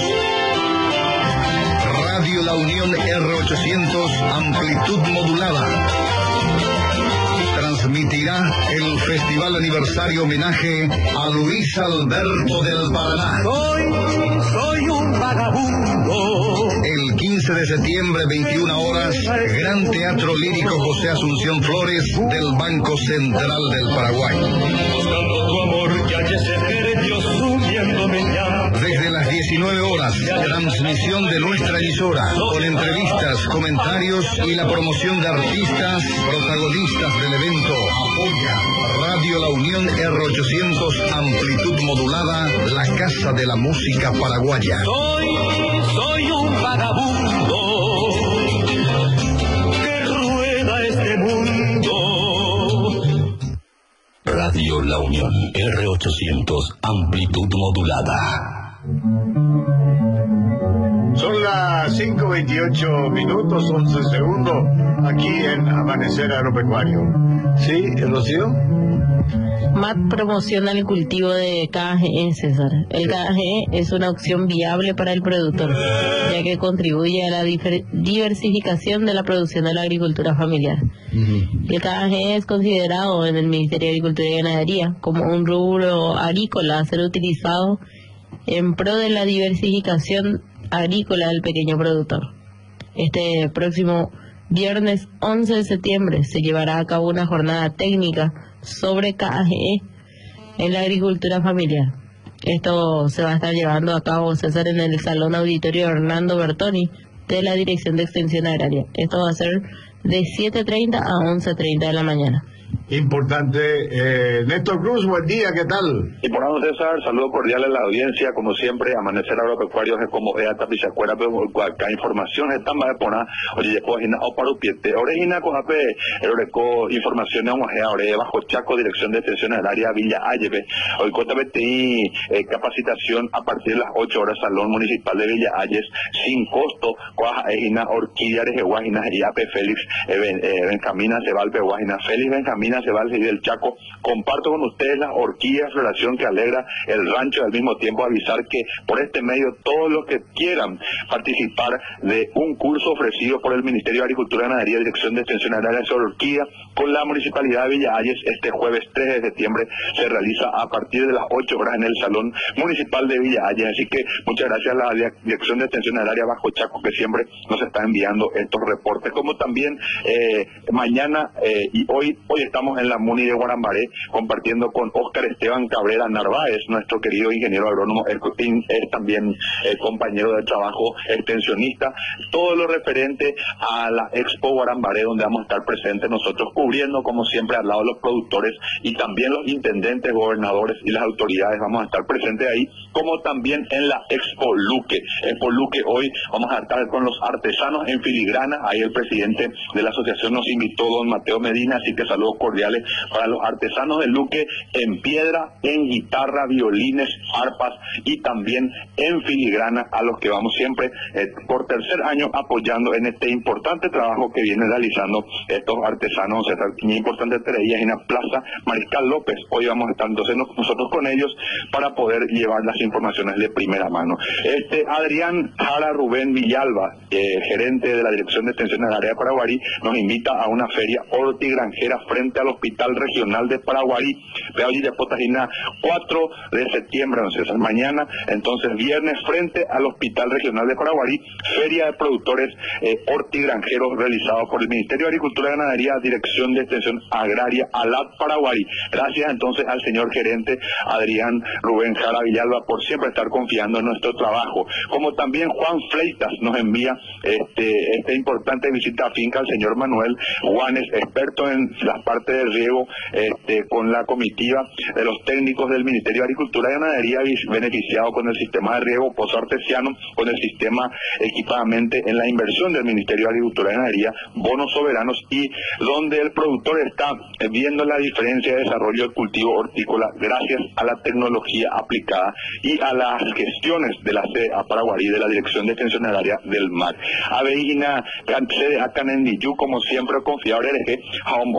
Radio La Unión R800, amplitud modulada. Transmitirá el Festival Aniversario Homenaje a Luis Alberto del Paraná. Soy un vagabundo. El 15 de septiembre, 21 horas, Gran Teatro Lírico José Asunción Flores del Banco Central del Paraguay. Buscando tu amor, ya se perdió subiéndome ya. Desde las 19 horas, transmisión de nuestra emisora, con entrevistas, comentarios y la promoción de artistas, protagonistas del evento. Apoya Radio La Unión R800, amplitud modulada, la casa de la música paraguaya. Soy un vagabundo que rueda este mundo. Radio La Unión R800, amplitud modulada. Son las 5:28 minutos, 11 segundos, aquí en Amanecer Agropecuario. ¿Sí, Rocío? MAT promociona el cultivo de KGE, César. El KGE es una opción viable para el productor, ya que contribuye a la diversificación de la producción de la agricultura familiar. El KGE es considerado en el Ministerio de Agricultura y Ganadería como un rubro agrícola a ser utilizado en pro de la diversificación agrícola del pequeño productor. Este próximo viernes 11 de septiembre se llevará a cabo una jornada técnica sobre KGE en la agricultura familiar. Esto se va a estar llevando a cabo, César, en el Salón Auditorio Hernando Bertoni de la Dirección de Extensión Agraria. Esto va a ser de 7:30 a 11:30 de la mañana. Importante. Néstor Cruz, buen día, ¿qué tal? Y por favor, César, saludos cordiales a la audiencia, como siempre, Amanecer Agropecuario es como tapizacuera, pero acá información están más de poner, oye, después o para upiete, orejina cojape, eroreco, información ore bajo Chaco, Dirección de Extensión Agraria, Villa Ayebe, hoy cota BTI, capacitación a partir de las 8 horas, Salón Municipal de Villa Ayes, sin costo, coajina, orquídea, reguajina, y AP Félix, Benjamina, Cebalpe, Guajina, Félix, Benjamina, se va a seguir el Chaco. Comparto con ustedes la orquídea, floración que alegra el rancho, y al mismo tiempo avisar que por este medio todos los que quieran participar de un curso ofrecido por el Ministerio de Agricultura y Ganadería, Dirección de Extensión Agraria sobre orquídea, con la Municipalidad de Villa Ayes, este jueves 3 de septiembre se realiza a partir de las 8 horas en el Salón Municipal de Villa Ayes. Así que muchas gracias a la Dirección de Extensión Agraria Bajo Chaco, que siempre nos está enviando estos reportes, como también mañana y hoy estamos en la Muni de Guarambaré compartiendo con Óscar Esteban Cabrera Narváez, nuestro querido ingeniero agrónomo, es también compañero de trabajo extensionista, todo lo referente a la Expo Guarambaré, donde vamos a estar presentes nosotros cubriendo como siempre al lado de los productores, y también los intendentes, gobernadores y las autoridades vamos a estar presentes ahí, como también en la Expo Luque. Expo Luque hoy vamos a estar con los artesanos en filigrana, ahí el presidente de la asociación nos invitó, don Mateo Medina, así que saludos cordiales para los artesanos de Luque en piedra, en guitarra, violines, arpas y también en filigrana, a los que vamos siempre por tercer año apoyando en este importante trabajo que vienen realizando estos artesanos. Muy importante tener en la Plaza Mariscal López. Hoy vamos a estar entonces nosotros con ellos para poder llevar las informaciones de primera mano. Adrián Jara Rubén Villalba, gerente de la Dirección de Extensión Agraria de Paraguarí, nos invita a una feria hortigranjera frente al Hospital Regional de Paraguarí, 4 de septiembre, entonces mañana, entonces viernes, frente al Hospital Regional de Paraguarí, feria de productores hortigranjeros realizado por el Ministerio de Agricultura y Ganadería, Dirección de Extensión Agraria, ALAT Paraguarí. Gracias entonces al señor gerente Adrián Rubén Jara Villalba por siempre estar confiando en nuestro trabajo, como también Juan Fleitas nos envía esta importante visita a finca al señor Manuel Juanes, experto en las partes de riego, con la comitiva de los técnicos del Ministerio de Agricultura y Ganadería, beneficiado con el sistema de riego pozo artesiano, con el sistema equipadamente en la inversión del Ministerio de Agricultura y Ganadería, bonos soberanos, y donde el productor está viendo la diferencia de desarrollo del cultivo hortícola gracias a la tecnología aplicada y a las gestiones de la CEA Paraguarí, de la Dirección de Extensión Agraria del MAC. Aveína, sede acá en Niyu, como siempre, confiable, Jaón Bondore,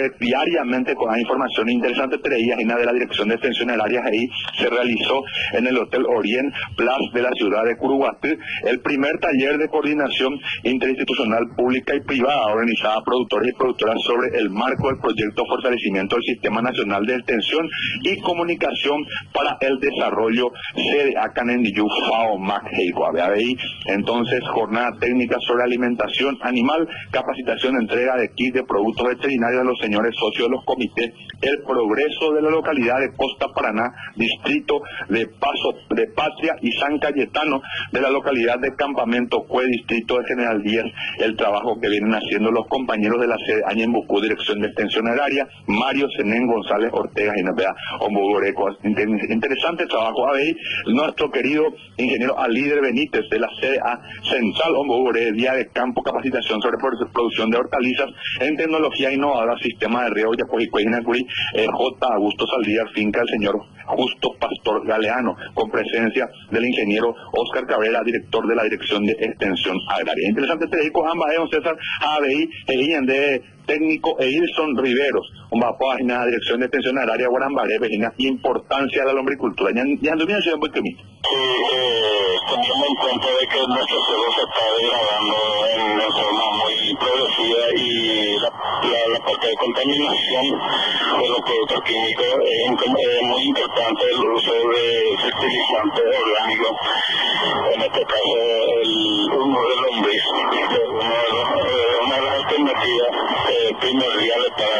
diariamente con la información interesante traía en de la Dirección de Extensión Áreas. Ahí se realizó en el Hotel Orient Plaza de la ciudad de Curuguatí el primer taller de coordinación interinstitucional pública y privada organizada a productores y productoras sobre el marco del proyecto Fortalecimiento del Sistema Nacional de Extensión y Comunicación para el Desarrollo CDA Canendiyú FAO MAC Heico. Entonces, jornada técnica sobre alimentación animal, capacitación, entrega de kits de productos veterinarios a los señores socios de los comités, el progreso de la localidad de Costa Paraná, distrito de Paso de Patria y San Cayetano de la localidad de Campamento Cue, distrito de General Díaz, el trabajo que vienen haciendo los compañeros de la sede Añembucú, Dirección de Extensión Agraria, Mario Zenén González Ortega y Napea Ombogoreco. Interesante trabajo. Nuestro querido ingeniero Alíder Benítez de la CDA Central Ombogore, día de campo, capacitación sobre producción de hortalizas en tecnología innovadora, sistema de riego, J. Augusto Saldívar, finca del señor Justo Pastor Galeano, con presencia del ingeniero Oscar Cabrera, director de la Dirección de Extensión Agraria. Interesante te digo, ambas don César, ABI, de técnico Eilson Riveros, una página de Dirección de Extensión Agraria, Guarambaré, vecina, importancia de la lombricultura. Ya no viene siendo muy que teniendo en cuenta de que nuestro suelo se está degradando en forma muy progresiva y la parte de contaminación de los productos químicos es muy importante el uso de fertilizantes orgánicos, en este caso el humo de lombriz, una de las alternativas primordiales para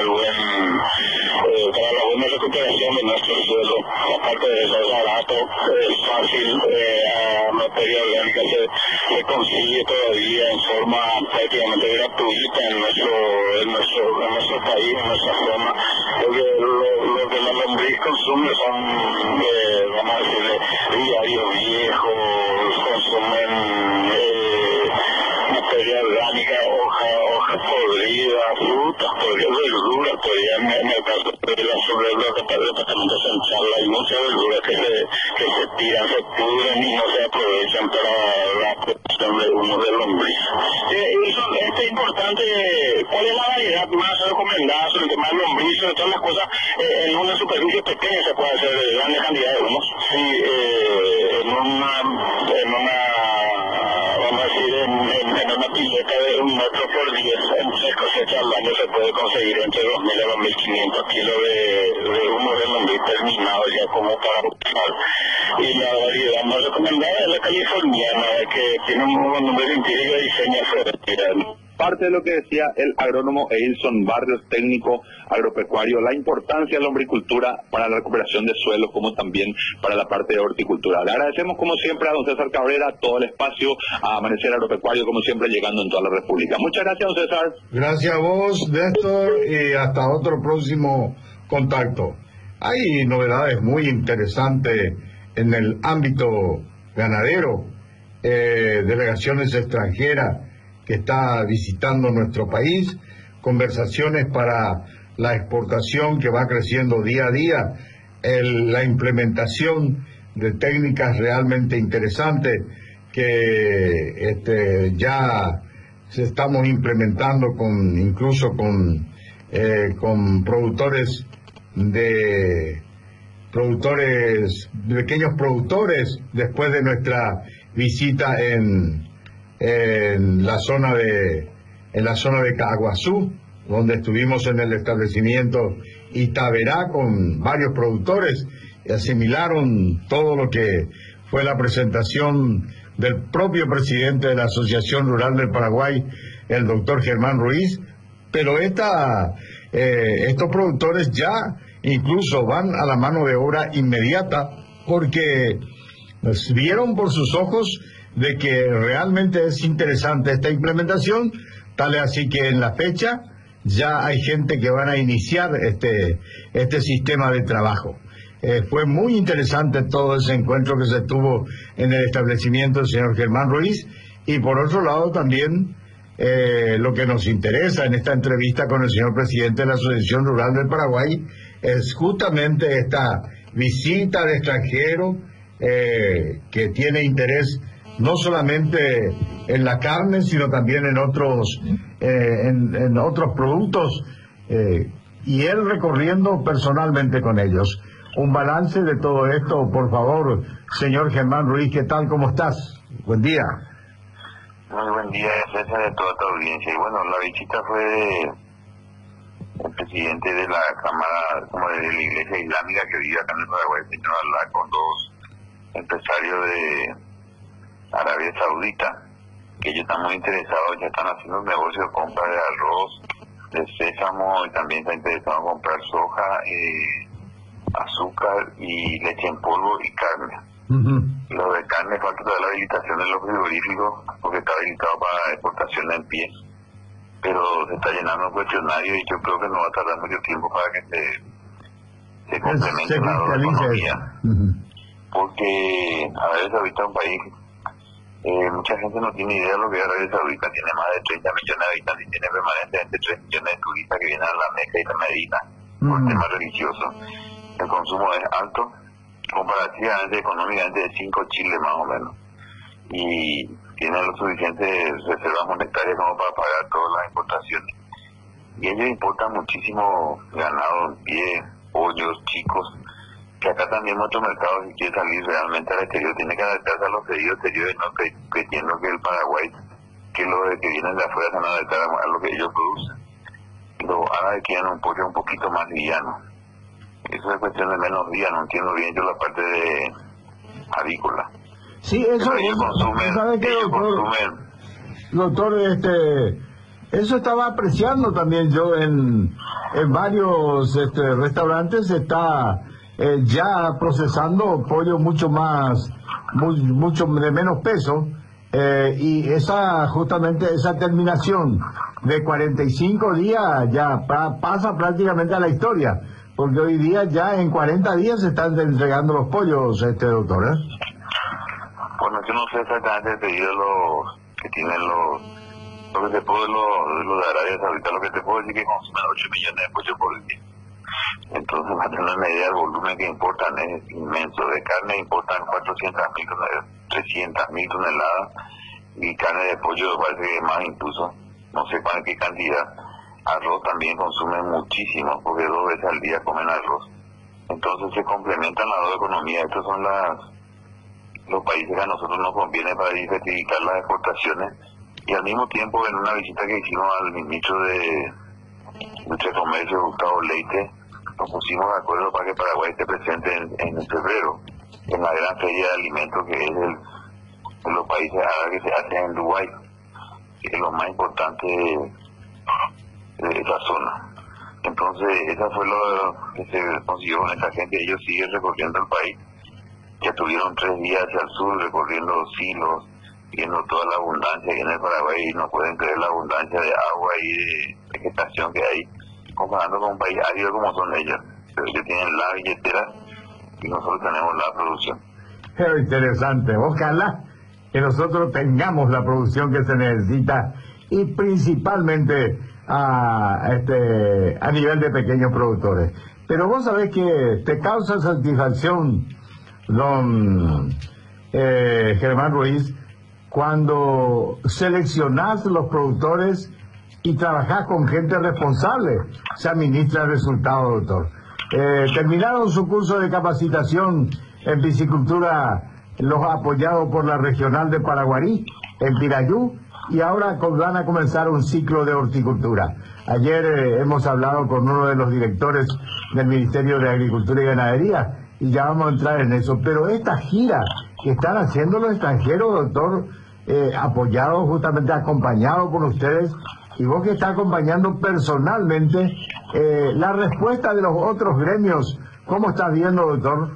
la buena recuperación de nuestro suelo. Aparte de eso, es barato, es fácil, materia orgánica se consigue todavía en forma prácticamente gratuita en nuestro país, en nuestra zona. Lo que la lombriz consume son, vamos a decirle, diarios viejos, consumen materia orgánica, hojas podridas, frutas podridas, verduras podridas. En el caso de los departamentos central hay muchas verduras que se tiran, se pudren y no se aprovechan para la producción de uno de lombriz. Esto es importante. ¿Cuál es la variedad más recomendada sobre el tema de lombriz, sobre todas las cosas? En una superficie pequeña se puede hacer grandes cantidades de humos. Sí, en una vamos a decir, en una pileta de 1 metro por 10, en 3 cosechas al año se puede conseguir entre 2.000 a 2.500 kilos de humo de lombriz terminado ya como para usar. Y la variedad más recomendada es la californiana, que tiene un nombre científico y diseño fuerte. Parte de lo que decía el agrónomo Eilson Barrios, técnico agropecuario, la importancia de la lombricultura para la recuperación de suelos, como también para la parte de horticultura. Le agradecemos como siempre a don César Cabrera todo el espacio, a Amanecer Agropecuario, como siempre, llegando en toda la República. Muchas gracias, don César. Gracias a vos, Néstor, y hasta otro próximo contacto. Hay novedades muy interesantes en el ámbito ganadero, delegaciones extranjeras que está visitando nuestro país, conversaciones para la exportación que va creciendo día a día, la implementación de técnicas realmente interesantes que ya se estamos implementando incluso con pequeños productores, después de nuestra visita en la zona de Caguazú, donde estuvimos en el establecimiento Itaberá con varios productores y asimilaron todo lo que fue la presentación del propio presidente de la Asociación Rural del Paraguay, el doctor Germán Ruiz. Pero estos productores ya incluso van a la mano de obra inmediata, porque vieron por sus ojos de que realmente es interesante esta implementación, tal es así que en la fecha ya hay gente que van a iniciar este sistema de trabajo. Fue muy interesante todo ese encuentro que se tuvo en el establecimiento del señor Germán Ruiz, y por otro lado también lo que nos interesa en esta entrevista con el señor presidente de la Asociación Rural del Paraguay es justamente esta visita de extranjeros que tiene interés no solamente en la carne, sino también en otros productos y él recorriendo personalmente con ellos. Un balance de todo esto, por favor, señor Germán Ruiz, ¿qué tal? ¿Cómo estás? Buen día. Muy buen día, César, de toda tu audiencia. Y bueno, la visita fue el presidente de la Cámara, como de la Iglesia Islámica que vive acá en el Paraguay, el señor Alá, con dos empresarios de Arabia Saudita, que ellos están muy interesados, ya están haciendo un negocio de compra de arroz, de sésamo, y también están interesados en comprar soja, azúcar y leche en polvo y carne. Lo de carne falta toda la habilitación de los frigoríficos, porque está habilitado para exportación en pie, pero se está llenando un cuestionario y yo creo que no va a tardar mucho tiempo para que se complemente la economía. Porque Arabia Saudita es un país, mucha gente no tiene idea de lo que es Arabia Saudita. Tiene más de 30 millones de habitantes y tiene permanentemente 3 millones de turistas que vienen a la Meca y la Medina por tema religioso. El consumo es alto, comparativamente económicamente de 5 chiles más o menos, y tienen lo suficientes reservas monetarias como para pagar todas las importaciones, y ellos importan muchísimo ganado en pie, pollos, chicos, que acá también nuestro mercado, si quiere salir realmente al exterior, tiene que adaptarse a los pedidos exteriores, no creyendo que el Paraguay, que los que vienen de afuera se van a adaptar a lo que ellos producen. Los árabes quieren un pollo un poquito más liviano. Eso es cuestión de menos días, no entiendo bien yo la parte de avícola. Sí, eso ellos consumen, ¿sabe qué, doctor? Eso estaba apreciando también yo en varios restaurantes. Se está ya procesando pollo mucho de menos peso, y justamente esa terminación de 45 días ya pasa prácticamente a la historia, porque hoy día ya en 40 días se están entregando los pollos, doctor, Bueno, yo no sé exactamente el pedido que tienen lo que te puedo de Arabia Saudita. Lo que te puedo decir es que consumen 8 millones de pollos por día. Entonces, para tener una idea del volumen que importan es inmenso. De carne importan 300.000 toneladas, y carne de pollo parece que más incluso, no sé para qué cantidad. Arroz también consumen muchísimo, porque 2 veces al día comen arroz. Entonces se complementan las dos economías. Estos son los países que a nosotros nos conviene para diversificar las exportaciones, y al mismo tiempo, en una visita que hicimos al ministro de Comercio, Gustavo Leite, nos pusimos de acuerdo para que Paraguay esté presente en febrero, en la gran feria de alimentos que es de los países árabes, que se hace en Dubái, que es lo más importante de esa zona. Entonces, eso fue lo que se consiguió con esta gente. Ellos siguen recorriendo el país. Ya tuvieron 3 días hacia el sur recorriendo los silos, viendo toda la abundancia que en el Paraguay, y no pueden creer la abundancia de agua y de vegetación que hay, comparando con un país árido como son ellos. Pero ellos tienen la billetera y nosotros tenemos la producción. Pero interesante, ojalá que nosotros tengamos la producción que se necesita, y principalmente a nivel de pequeños productores. Pero vos sabés que te causa satisfacción, don Germán Ruiz, cuando seleccionás los productores y trabajás con gente responsable, se administra el resultado, doctor. Terminaron su curso de capacitación en piscicultura, los apoyados por la regional de Paraguarí, en Pirayú, y ahora van a comenzar un ciclo de horticultura. Ayer hemos hablado con uno de los directores del Ministerio de Agricultura y Ganadería, y ya vamos a entrar en eso. Pero esta gira que están haciendo los extranjeros, doctor, apoyados, justamente acompañados por ustedes, y vos que estás acompañando personalmente, la respuesta de los otros gremios, ¿cómo estás viendo, doctor?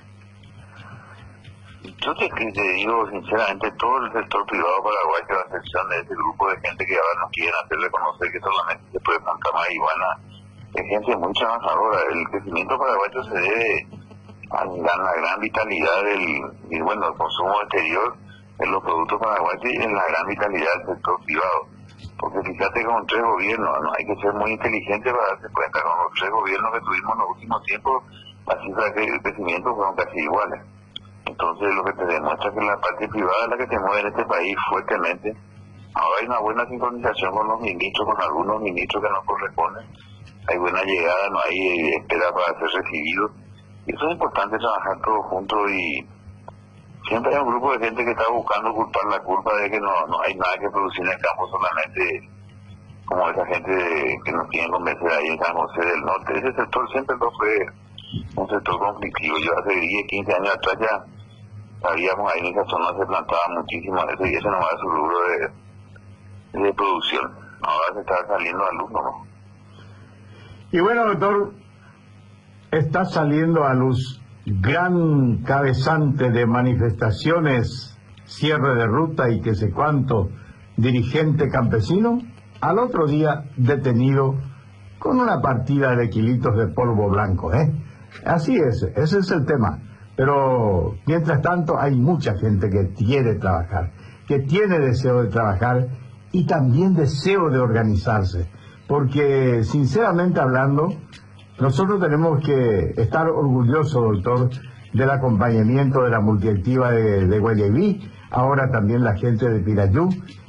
Yo te digo sinceramente, todo el sector privado paraguayo, a excepción de ese grupo de gente que ahora nos quieren hacer reconocer que solamente se puede plantar marihuana, es gente muy trabajadora. El crecimiento paraguayo se debe a la gran vitalidad del consumo exterior de los productos paraguayos, y en la gran vitalidad del sector privado. Porque fíjate, con 3 gobiernos, ¿no? Hay que ser muy inteligente para darse cuenta. Con los 3 gobiernos que tuvimos en los últimos tiempos, las cifras de crecimiento fueron casi iguales. Entonces, lo que te demuestra que la parte privada es la que se mueve en este país fuertemente. Ahora hay una buena sincronización con los ministros, con algunos ministros que nos corresponden, hay buena llegada, no hay espera para ser recibido. Y eso es importante, trabajar todos juntos, y siempre hay un grupo de gente que está buscando culpar la culpa de que no hay nada que producir en el campo, solamente como esa gente que nos quieren convencer ahí en San José del Norte. Ese sector siempre no fue un sector conflictivo. Yo hace 10, 15 años atrás ya sabíamos, ahí en esa zona se plantaba muchísimo eso, y ese no es su rubro de producción. Ahora se está saliendo a luz, ¿no? Y bueno, doctor, está saliendo a luz gran cabezante de manifestaciones, cierre de ruta y que sé cuánto, dirigente campesino, al otro día detenido con una partida de kilitos de polvo blanco, ¿eh? Así es, ese es el tema. Pero mientras tanto hay mucha gente que quiere trabajar, que tiene deseo de trabajar y también deseo de organizarse, porque sinceramente hablando, nosotros tenemos que estar orgullosos, doctor, del acompañamiento de la multiactiva de Guayaquil, ahora también la gente de Pirayú,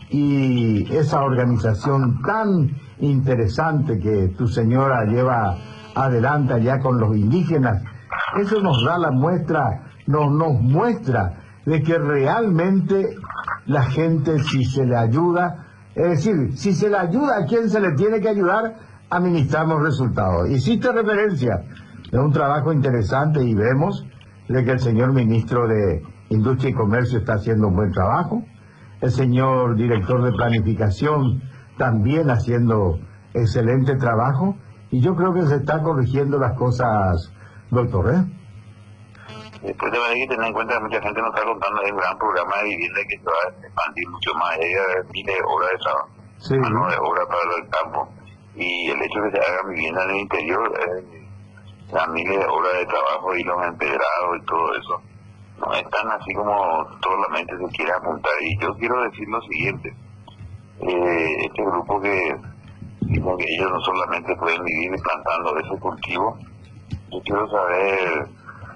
y esa organización tan interesante que tu señora lleva adelante allá con los indígenas. Eso nos da la muestra, nos muestra de que realmente la gente, si se le ayuda, es decir, si se le ayuda a quien se le tiene que ayudar, administramos resultados. Hiciste referencia de un trabajo interesante y vemos de que el señor ministro de Industria y Comercio está haciendo un buen trabajo, el señor director de Planificación también haciendo excelente trabajo, y yo creo que se están corrigiendo las cosas, doctor, ¿eh? Después de hay que tener en cuenta que mucha gente nos está contando de un gran programa de vivienda que se va a expandir mucho más, hay miles de horas de trabajo, sí, mano de obra para el campo, y el hecho de que se haga vivienda en el interior, las miles de horas de trabajo y los empedrados y todo eso, no es tan así como solamente se quiere apuntar. Y yo quiero decir lo siguiente, este grupo que dicen que ellos no solamente pueden vivir plantando ese cultivo, yo quiero saber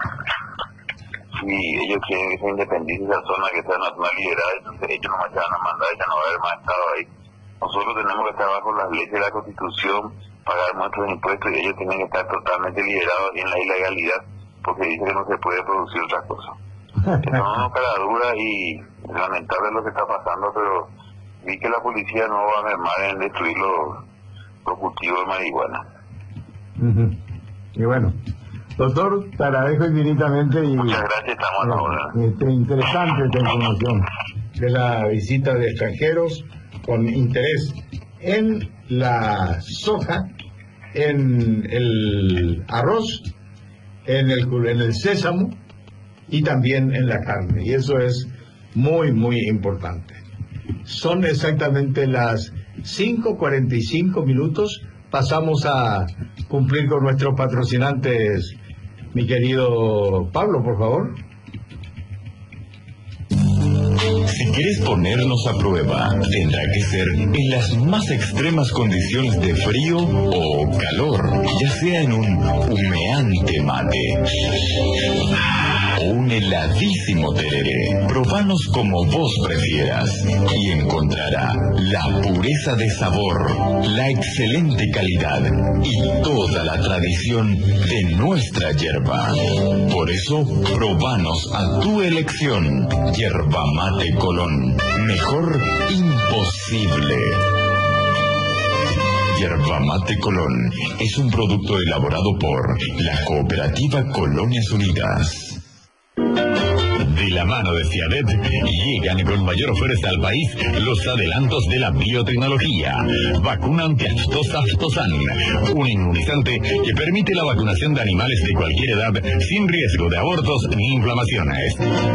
si ellos quieren que se independice esa zona, que sea una zona liberada, entonces ellos no van a mandar, ya no va a haber más estado ahí. Nosotros tenemos que estar bajo las leyes de la Constitución, pagar nuestros impuestos, y ellos tienen que estar totalmente liberados en la ilegalidad, porque dicen que no se puede producir otra cosa. Eso no nos cara dura y lamentable lo que está pasando, pero vi que la policía no va a mermar en destruir los cultivos de marihuana. Y bueno, doctor, te agradezco infinitamente y muchas gracias, estamos ahora. Interesante esta información de la visita de extranjeros con interés en la soja, en el arroz, en el sésamo y también en la carne, y eso es muy muy importante. Son exactamente las 5:45, pasamos a cumplir con nuestros patrocinantes. Mi querido Pablo, por favor. Si quieres ponernos a prueba, tendrá que ser en las más extremas condiciones de frío o calor, ya sea en un humeante mate o un heladísimo tereré. Probanos como vos prefieras y encontrará la pureza de sabor, la excelente calidad y toda la tradición de nuestra yerba. Por eso, probanos a tu elección. Yerba Mate Colón. Mejor imposible. Yerba Mate Colón es un producto elaborado por la Cooperativa Colonias Unidas. De la mano de Ciavet, llegan con mayor fuerza al país los adelantos de la biotecnología. Vacuna antiaftosa Aftosan, un inmunizante que permite la vacunación de animales de cualquier edad sin riesgo de abortos ni inflamaciones.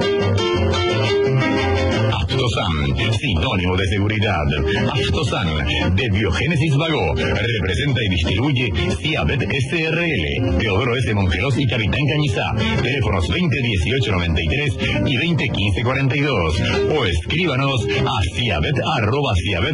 Aftosan, sinónimo de seguridad. Aftosan, de Biogénesis Vago, representa y distribuye Ciavet SRL, Teodoro S. Mongelos y Capitán Cañizá. Teléfonos 2018-93 y 2015-42. O escríbanos a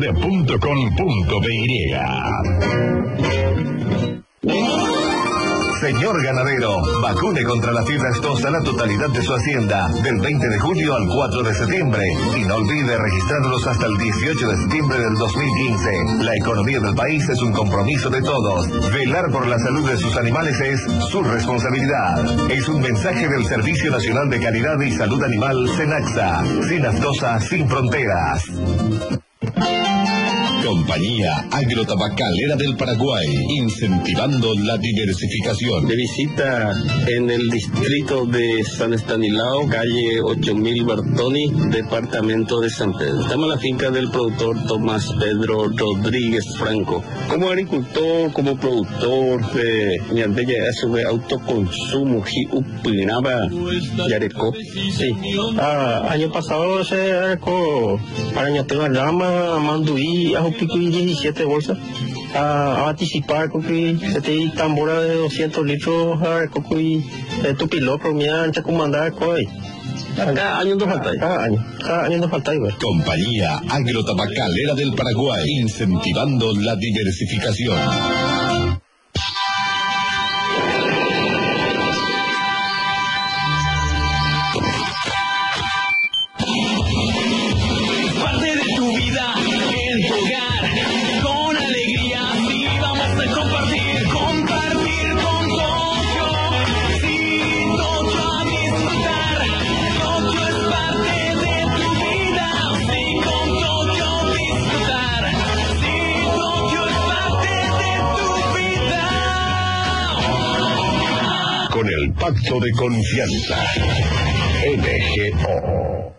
ciavet@ciavet.com.py. Señor ganadero, vacune contra la fiebre aftosa la totalidad de su hacienda del 20 de julio al 4 de septiembre. Y no olvide registrarlos hasta el 18 de septiembre del 2015. La economía del país es un compromiso de todos. Velar por la salud de sus animales es su responsabilidad. Es un mensaje del Servicio Nacional de Calidad y Salud Animal, SENACSA. Sin aftosa, sin fronteras. Compañía Agrotabacalera del Paraguay, incentivando la diversificación. De visita en el distrito de San Estanislao, calle 8000 Bertoni, departamento de San Pedro. Estamos en la finca del productor Tomás Pedro Rodríguez Franco. Como agricultor, como productor, mi aldea es de autoconsumo, upinaba yareco. Sí. Año pasado se arecó para ñateva rama, manduí, ajo pico y 17 bolsas. A participar con que se te tambora de 200 litros a cocuy tu piloto mi ancha comandar coi. Cada año nos falta. Cada año nos falta. Compañía Agrotabacalera del Paraguay, incentivando la diversificación. Con el pacto de confianza. NGO.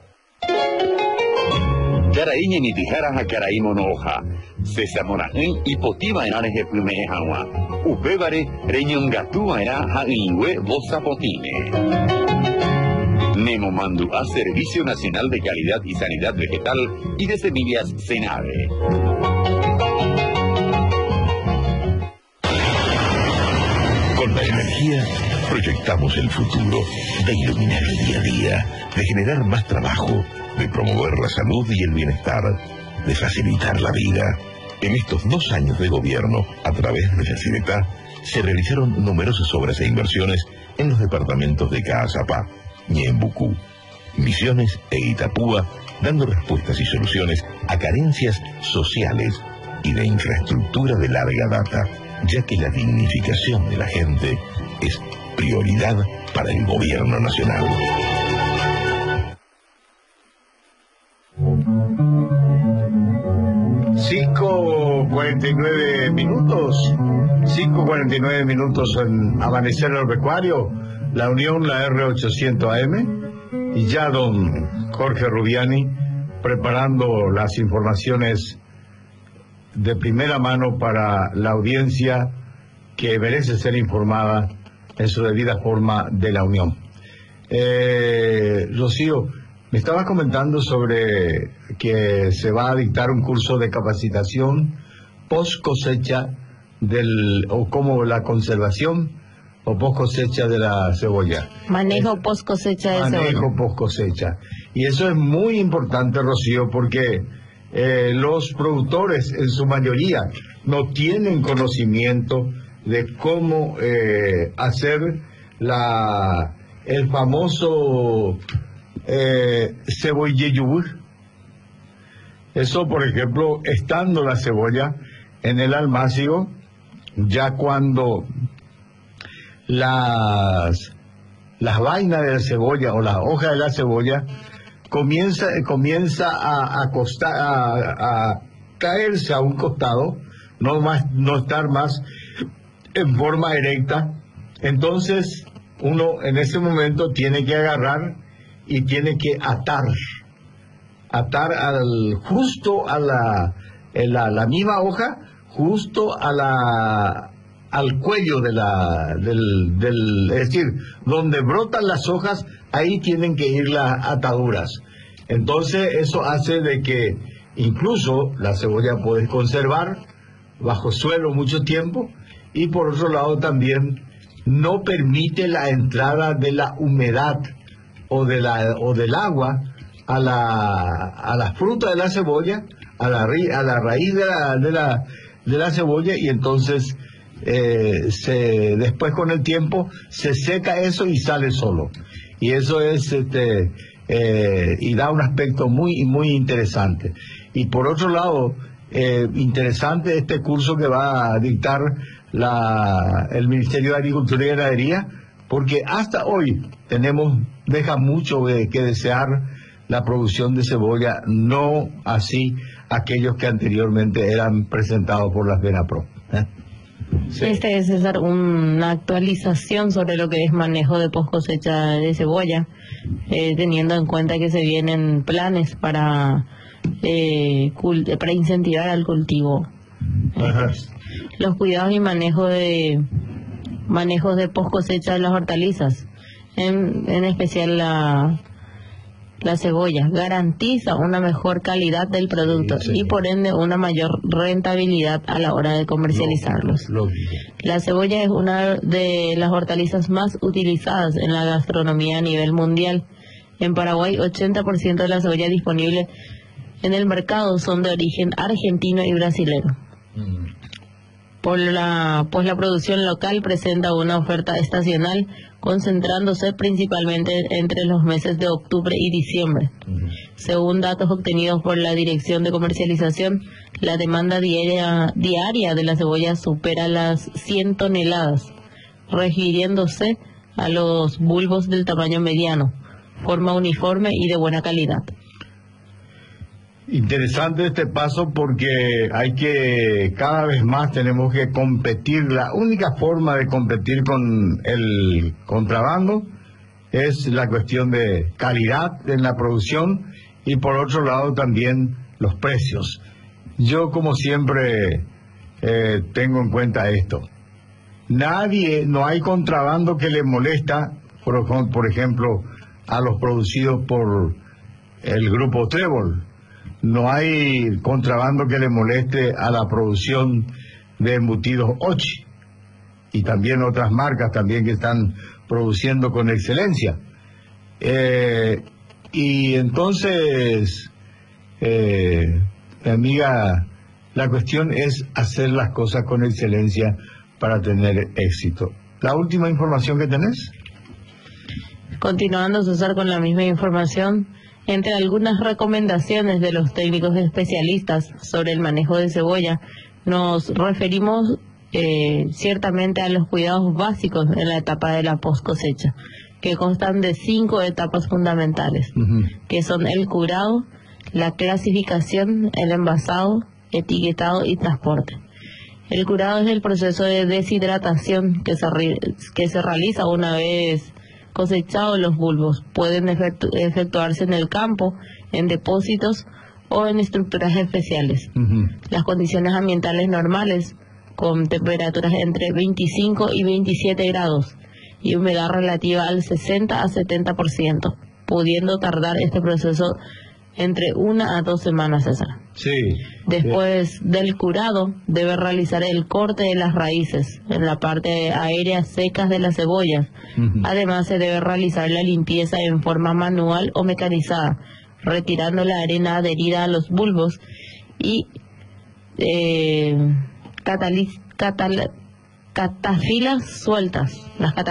Caraíña ni tijaras a caraí monoja. Sesamorajén y potiva en areje plume agua. Upébare reñón gatúa era a ingue bosa potine. Nemo mandu a Servicio Nacional de Calidad y Sanidad Vegetal y de Semillas Senave. Con la energía proyectamos el futuro de iluminar el día a día, de generar más trabajo, de promover la salud y el bienestar, de facilitar la vida. En estos 2 años de gobierno, a través de la CIDETA, se realizaron numerosas obras e inversiones en los departamentos de Caazapá, Ñembucú, Misiones e Itapúa, dando respuestas y soluciones a carencias sociales y de infraestructura de larga data, ya que la dignificación de la gente es prioridad para el gobierno nacional. Cinco 49 minutos en Amanecer Agropecuario, la Unión, la R800 AM, y ya don Jorge Rubiani preparando las informaciones de primera mano para la audiencia que merece ser informada en su debida forma de la Unión. Rocío, me estabas comentando sobre que se va a dictar un curso de capacitación post cosecha o como la conservación o post cosecha de la cebolla. Manejo post cosecha de cebolla. Manejo post cosecha. Y eso es muy importante, Rocío, porque los productores en su mayoría no tienen conocimiento de cómo hacer el famoso cebolleyú. Eso, por ejemplo, estando la cebolla en el almácigo, ya cuando las vainas de la cebolla o las hojas de la cebolla comienza a caerse a un costado, no estar más en forma erecta, entonces uno en ese momento tiene que agarrar y tiene que atar justo a la misma hoja, justo al cuello es decir, donde brotan las hojas, ahí tienen que ir las ataduras. Entonces eso hace de que incluso la cebolla puedes conservar bajo suelo mucho tiempo, y por otro lado también no permite la entrada de la humedad o del agua a la fruta de la cebolla, a la raíz de la cebolla, y entonces después con el tiempo se seca eso y sale solo. Y eso es y da un aspecto muy muy interesante. Y por otro lado, interesante este curso que va a dictar el Ministerio de Agricultura y Ganadería, porque hasta hoy deja mucho que desear la producción de cebolla, no así aquellos que anteriormente eran presentados por las Venapro. Sí. Este es, César, una actualización sobre lo que es manejo de post cosecha de cebolla, teniendo en cuenta que se vienen planes para incentivar al cultivo. Los cuidados y manejos de post cosecha de las hortalizas, en especial la cebolla, garantiza una mejor calidad del producto y por ende una mayor rentabilidad a la hora de comercializarlos. La cebolla es una de las hortalizas más utilizadas en la gastronomía a nivel mundial. En Paraguay, 80% de la cebolla disponible en el mercado son de origen argentino y brasilero. Pues la producción local presenta una oferta estacional, concentrándose principalmente entre los meses de octubre y diciembre. Según datos obtenidos por la Dirección de Comercialización, la demanda diaria de la cebolla supera las 100 toneladas, refiriéndose a los bulbos del tamaño mediano, forma uniforme y de buena calidad. Interesante este paso porque cada vez más tenemos que competir. La única forma de competir con el contrabando es la cuestión de calidad en la producción y por otro lado también los precios. Yo como siempre tengo en cuenta esto. No hay contrabando que le molesta, por ejemplo, a los producidos por el grupo Trébol. No hay contrabando que le moleste a la producción de embutidos Ochi y también otras marcas también que están produciendo con excelencia. Y entonces, amiga, la cuestión es hacer las cosas con excelencia para tener éxito. ¿La última información que tenés? Continuando, César, con la misma información. Entre algunas recomendaciones de los técnicos especialistas sobre el manejo de cebolla, nos referimos ciertamente a los cuidados básicos en la etapa de la post cosecha, que constan de 5 etapas fundamentales, que son el curado, la clasificación, el envasado, etiquetado y transporte. El curado es el proceso de deshidratación que se realiza una vez cosechados los bulbos. Pueden efectuarse en el campo, en depósitos o en estructuras especiales. Las condiciones ambientales normales, con temperaturas entre 25 y 27 grados y humedad relativa al 60 a 70%, pudiendo tardar este proceso entre 1 a 2 semanas, César. Sí. Después del curado, debe realizar el corte de las raíces en la parte aérea secas de las cebollas. Además, se debe realizar la limpieza en forma manual o mecanizada, retirando la arena adherida a los bulbos y catafilas sueltas.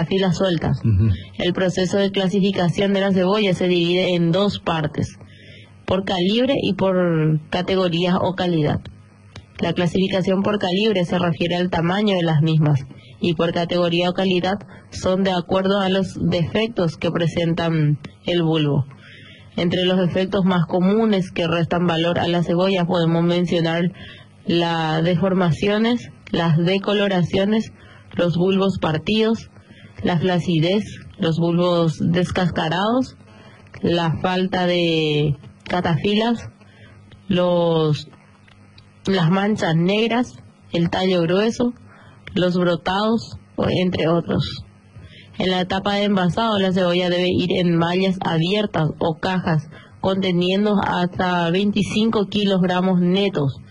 El proceso de clasificación de la cebolla se divide en 2 partes, por calibre y por categorías o calidad. La clasificación por calibre se refiere al tamaño de las mismas y por categoría o calidad son de acuerdo a los defectos que presentan el bulbo. Entre los defectos más comunes que restan valor a la cebolla podemos mencionar las deformaciones, las decoloraciones, los bulbos partidos, la flacidez, los bulbos descascarados, la falta de catafilas, las manchas negras, el tallo grueso, los brotados, entre otros. En la etapa de envasado, la cebolla debe ir en mallas abiertas o cajas conteniendo hasta 25 kilogramos netos